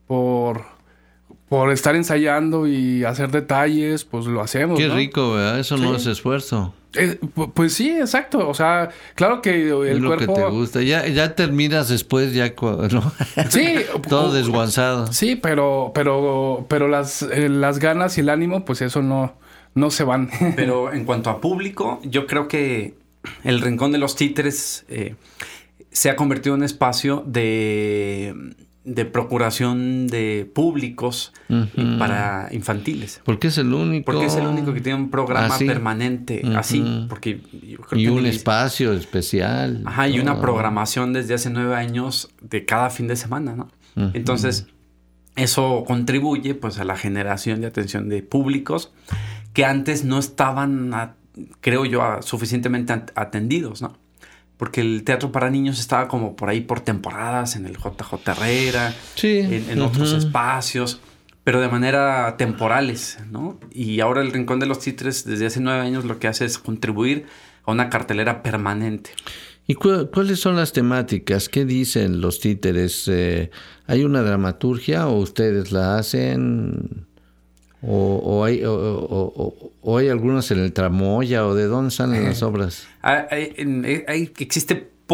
por, por estar ensayando y hacer detalles, pues lo hacemos. Qué ¿no? rico, ¿verdad? Eso Sí. no es esfuerzo. Eh, pu- pues sí, exacto. O sea, claro que el Es lo cuerpo... que te gusta. Ya, ya terminas después, ya, cu- ¿no? Sí. Todo desguanzado. Sí, pero, pero, pero las, eh, las ganas y el ánimo, pues eso no, no se van. Pero en cuanto a público, yo creo que el Rincón de los Títeres eh, se ha convertido en un espacio de, de procuración de públicos Ujú. para infantiles. Porque es el único. Porque es el único que tiene un programa Así. permanente Ujú. así. Porque yo creo Y que un ni- espacio especial. Ajá, y una Oh. programación desde hace nueve años de cada fin de semana, ¿no? Ujú. Entonces, eso contribuye pues a la generación de atención de públicos que antes no estaban, a- creo yo, a- suficientemente at- atendidos, ¿no? Porque el teatro para niños estaba como por ahí por temporadas, en el J J Herrera, Sí. en, en otros Ujú. espacios, pero de manera temporales, ¿no? Y ahora el Rincón de los Títeres, desde hace nueve años, lo que hace es contribuir a una cartelera permanente. ¿Y cu- cuáles son las temáticas? ¿Qué dicen los títeres? Eh, ¿Hay una dramaturgia o ustedes la hacen? ¿O, o hay, o, o- o- o hay algunas en el tramoya? ¿O de dónde salen las obras? Hay- hay- en- hay- existe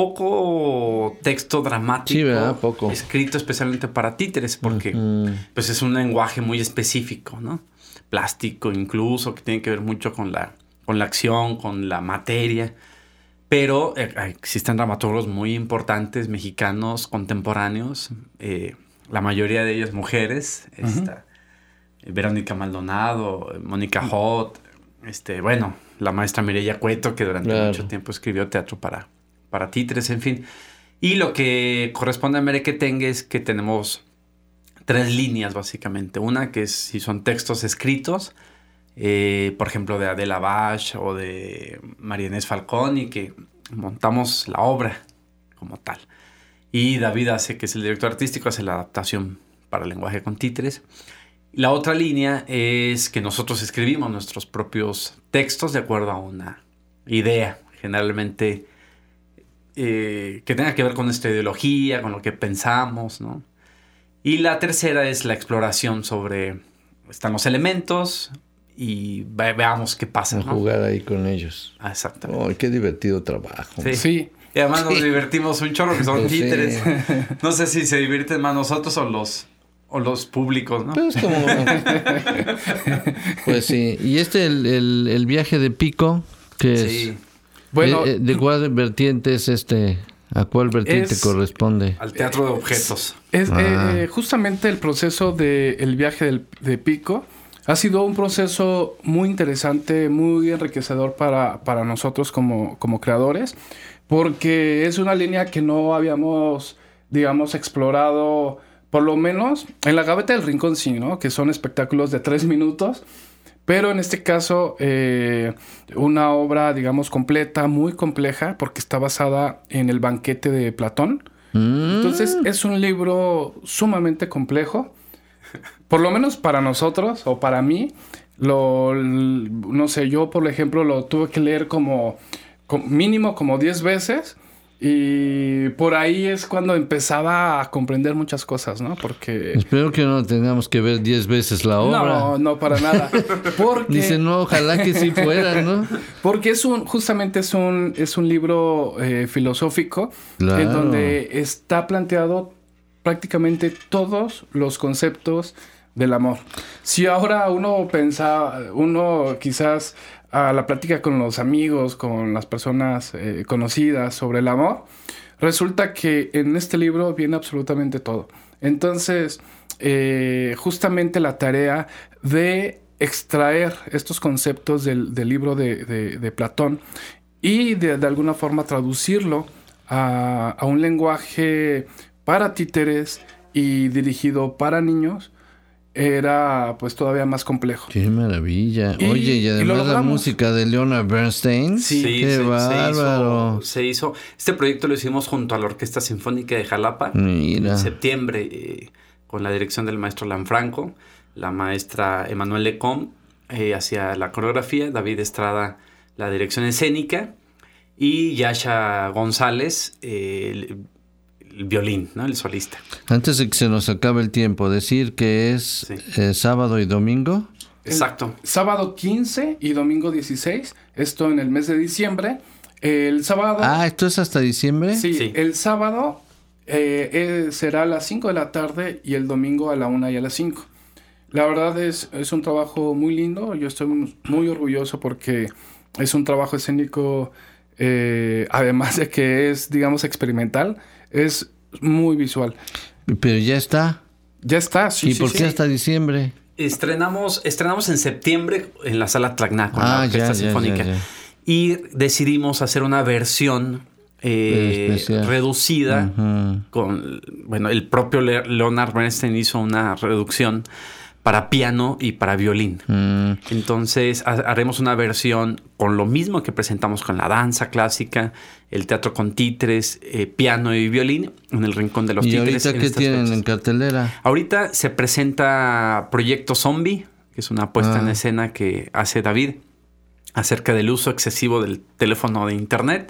poco texto dramático Sí, ¿verdad? Poco. escrito especialmente para títeres, porque Ujú. pues es un lenguaje muy específico, ¿no? Plástico incluso, que tiene que ver mucho con la, con la acción, con la materia. Pero eh, existen dramaturgos muy importantes, mexicanos, contemporáneos, eh, la mayoría de ellos mujeres. Ujú. Está eh, Verónica Maldonado, eh, Mónica Hot, este, bueno, la maestra Mireya Cueto, que durante Claro. mucho tiempo escribió teatro para, para títeres, en fin. Y lo que corresponde a Merequetengue es que tenemos tres líneas, básicamente. Una que es, si son textos escritos, eh, por ejemplo, de Adela Bash o de María Inés Falcón, y que montamos la obra como tal. Y David hace, que es el director artístico, hace la adaptación para el lenguaje con títeres. La otra línea es que nosotros escribimos nuestros propios textos de acuerdo a una idea, generalmente eh, que tenga que ver con nuestra ideología, con lo que pensamos, ¿no? Y la tercera es la exploración sobre, están los elementos y ve- veamos qué pasa, A ¿no? jugar ahí con ellos. Ah, exactamente. Oh, qué divertido trabajo. Sí. Sí. Y además nos Sí. divertimos un chorro, que son Pues sí. títeres. No sé si se divierten más nosotros o los, o los públicos, ¿no? Pues como... pues sí. ¿Y este, el, el, el viaje de Pico? ¿Qué es? Sí, Bueno, Eh, eh, ¿De cuál vertiente es este? ¿A cuál vertiente Es- corresponde? al teatro de objetos. es Ah. eh, justamente el proceso del viaje del- de Pico ha sido un proceso muy interesante, muy enriquecedor para, para nosotros como, como creadores, porque es una línea que no habíamos, digamos, explorado, por lo menos en la Gaveta del Rincón, sí, ¿no? Que son espectáculos de tres minutos. Pero en este caso, eh, una obra, digamos, completa, muy compleja, porque está basada en el banquete de Platón. Mm. Entonces, es un libro sumamente complejo. Por lo menos para nosotros, o para mí, lo, l- no sé, yo, por ejemplo, lo tuve que leer como, como mínimo como diez veces. Y por ahí es cuando empezaba a comprender muchas cosas, ¿no? Porque... Espero que no tengamos que ver diez veces la obra. No, no, para nada. Porque... Dice, no, ojalá que sí fuera, ¿no? Porque es un, justamente es un, es un libro eh, filosófico Claro. en donde está planteado prácticamente todos los conceptos del amor. Si ahora uno pensa, uno quizás a la plática con los amigos, con las personas eh, conocidas sobre el amor, resulta que en este libro viene absolutamente todo. Entonces, eh, justamente la tarea de extraer estos conceptos del, del libro de, de- de Platón y de, de alguna forma traducirlo a, a un lenguaje para títeres y dirigido para niños era pues todavía más complejo. Qué maravilla. Y- Oye, y y lo además la logramos. música de Leonard Bernstein. Sí, Qué se, se bárbaro. hizo, se hizo. Este proyecto lo hicimos junto a la Orquesta Sinfónica de Jalapa Mira. en septiembre, eh, con la dirección del maestro Lanfranco, la maestra Emanuel Lecom eh, hacia la coreografía, David Estrada la dirección escénica y Yasha González eh, el violín, ¿no? El solista. Antes de que se nos acabe el tiempo, decir que es sí. eh, sábado y domingo. Exacto. El sábado quince y domingo dieciséis, esto en el mes de diciembre. El sábado... Ah, ¿esto es hasta diciembre? Sí, sí. El sábado eh, eh, será a las cinco de la tarde y el domingo a la una y a las cinco. La verdad es, es un trabajo muy lindo. Yo estoy muy orgulloso porque es un trabajo escénico, eh, además de que es, digamos, experimental, es muy visual. Pero ya está. Ya está, sí. ¿Y sí, por sí. qué hasta diciembre? Estrenamos, estrenamos en septiembre en la Sala Tlac-Na con ah, la Orquesta ya, Sinfónica. Ya, ya, ya. Y decidimos hacer una versión eh, reducida. Uh-huh. Con, bueno, el propio Le- Leonard Bernstein hizo una reducción para piano y para violín. Uh-huh. Entonces ha- haremos una versión con lo mismo que presentamos con la danza clásica, el teatro con títeres, eh, piano y violín en el Rincón de los ¿Y Títeres. ¿Y ahorita qué tienen fechas en cartelera? Ahorita se presenta Proyecto Zombie, que es una puesta ah. en escena que hace David acerca del uso excesivo del teléfono de internet.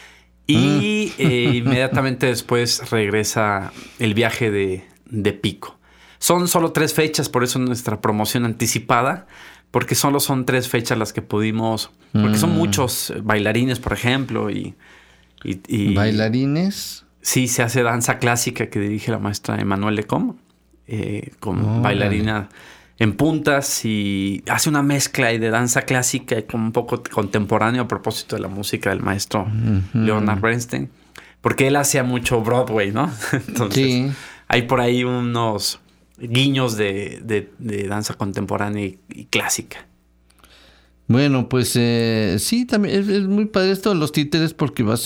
Y ah. eh, inmediatamente después regresa el viaje de, de Pico. Son solo tres fechas, por eso nuestra promoción anticipada, porque solo son tres fechas las que pudimos... Porque mm. son muchos bailarines, por ejemplo, y... y, y ¿Bailarines? Sí, se hace danza clásica que dirige la maestra Emanuel Lecom, eh, con oh, bailarina vale. en puntas, y hace una mezcla de danza clásica y con un poco contemporáneo a propósito de la música del maestro uh-huh. Leonard Bernstein, porque él hacía mucho Broadway, ¿no? Entonces, sí. hay por ahí unos guiños de, de, de danza contemporánea y, y clásica. Bueno, pues eh, sí, también es, es muy padre esto de los títeres porque vas,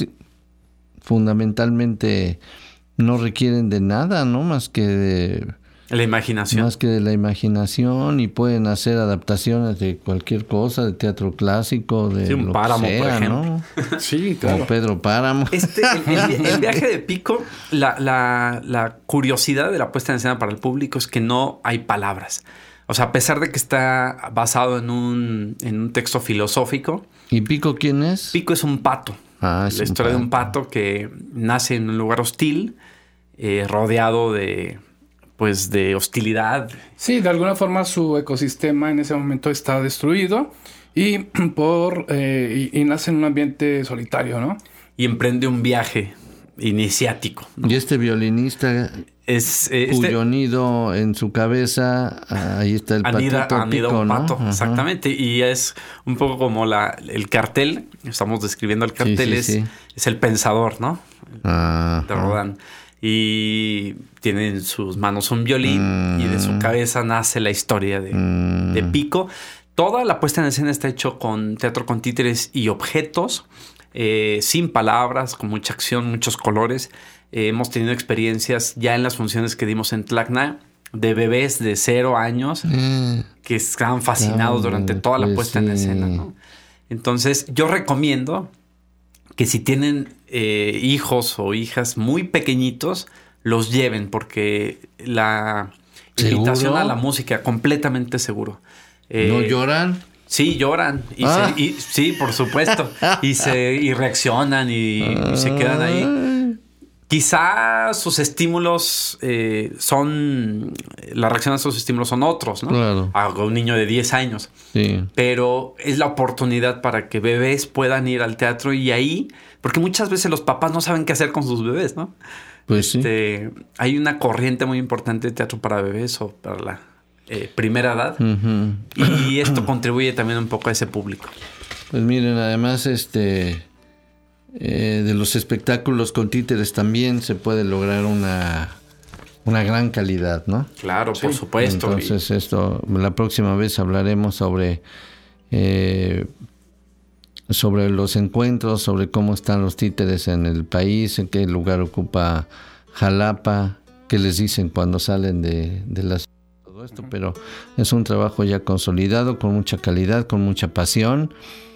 fundamentalmente no requieren de nada, ¿no? Más que de... La imaginación. Más que de la imaginación, y pueden hacer adaptaciones de cualquier cosa, de teatro clásico, de sí, un lo Páramo, que sea, por ejemplo. ¿no? Sí, claro. Como Pedro Páramo. Este, el, el, el viaje de Pico, la, la, la curiosidad de la puesta en escena para el público es que no hay palabras. O sea, a pesar de que está basado en un, en un texto filosófico. ¿Y Pico quién es? Pico es un pato. Ah, es la historia pato. de un pato que nace en un lugar hostil, eh, rodeado de... pues de hostilidad. Sí, de alguna forma su ecosistema en ese momento está destruido y por eh, y, y nace en un ambiente solitario, ¿no? Y emprende un viaje iniciático, ¿no? Y este violinista es eh, cuyo este, nido en su cabeza, ahí está el anida, patito anida Pico, un ¿no? pato, Ajá. exactamente. Y es un poco como la, el cartel, estamos describiendo el cartel, sí, sí, es, sí. es el pensador, ¿no? Ajá. De Rodin. Y tiene en sus manos un violín mm. y de su cabeza nace la historia de, mm. de Pico. Toda la puesta en escena está hecho con teatro con títeres y objetos, eh, sin palabras, con mucha acción, muchos colores. Eh, hemos tenido experiencias ya en las funciones que dimos en Tlac-Na de bebés de cero años mm. que estaban fascinados claro, durante toda pues la puesta sí. en escena, ¿no? Entonces yo recomiendo que si tienen eh, hijos o hijas muy pequeñitos, los lleven, porque la invitación a la música, completamente seguro. Eh, ¿No lloran? Sí, lloran. Y ah. se, y, sí, por supuesto. y, se, y reaccionan y, y se quedan ahí. Quizá sus estímulos eh, son... La reacción a sus estímulos son otros, ¿no? Claro. A un niño de diez años. Sí. Pero es la oportunidad para que bebés puedan ir al teatro y ahí... Porque muchas veces los papás no saben qué hacer con sus bebés, ¿no? Pues este, sí. Hay una corriente muy importante de teatro para bebés o para la eh, primera edad. Uh-huh. Y esto contribuye también un poco a ese público. Pues miren, además este... Eh, de los espectáculos con títeres también se puede lograr una una gran calidad, ¿no? Claro, sí. Por supuesto. Entonces esto, la próxima vez hablaremos sobre eh, sobre los encuentros, sobre cómo están los títeres en el país, en qué lugar ocupa Jalapa, qué les dicen cuando salen de, de la ciudad, todo esto, uh-huh. Pero es un trabajo ya consolidado, con mucha calidad, con mucha pasión,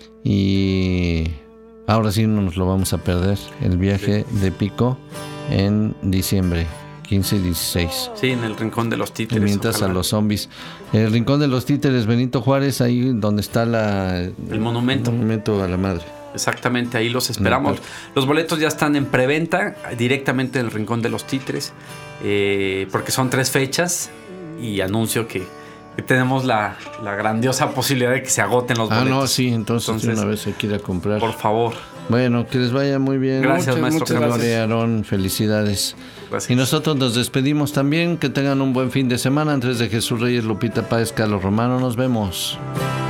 y ahora sí no nos lo vamos a perder, el viaje sí. de Pico en diciembre, quince y dieciséis. Sí, en el Rincón de los Títeres. Y mientras ojalá. A los zombies. El Rincón de los Títeres, Benito Juárez, ahí donde está la, el monumento. El monumento a la madre. Exactamente, ahí los esperamos. Los boletos ya están en preventa directamente en el Rincón de los Títeres, eh, porque son tres fechas y anuncio que, que tenemos la, la grandiosa posibilidad de que se agoten los boletos. Ah, no, sí, entonces, entonces una vez hay que ir a comprar. Por favor. Bueno, que les vaya muy bien. Gracias, muchas, maestro. Muchas gracias, Aarón. Felicidades. Gracias. Y nosotros nos despedimos también. Que tengan un buen fin de semana. Andrés de Jesús Reyes, Lupita Páez, Carlos Romano. Nos vemos.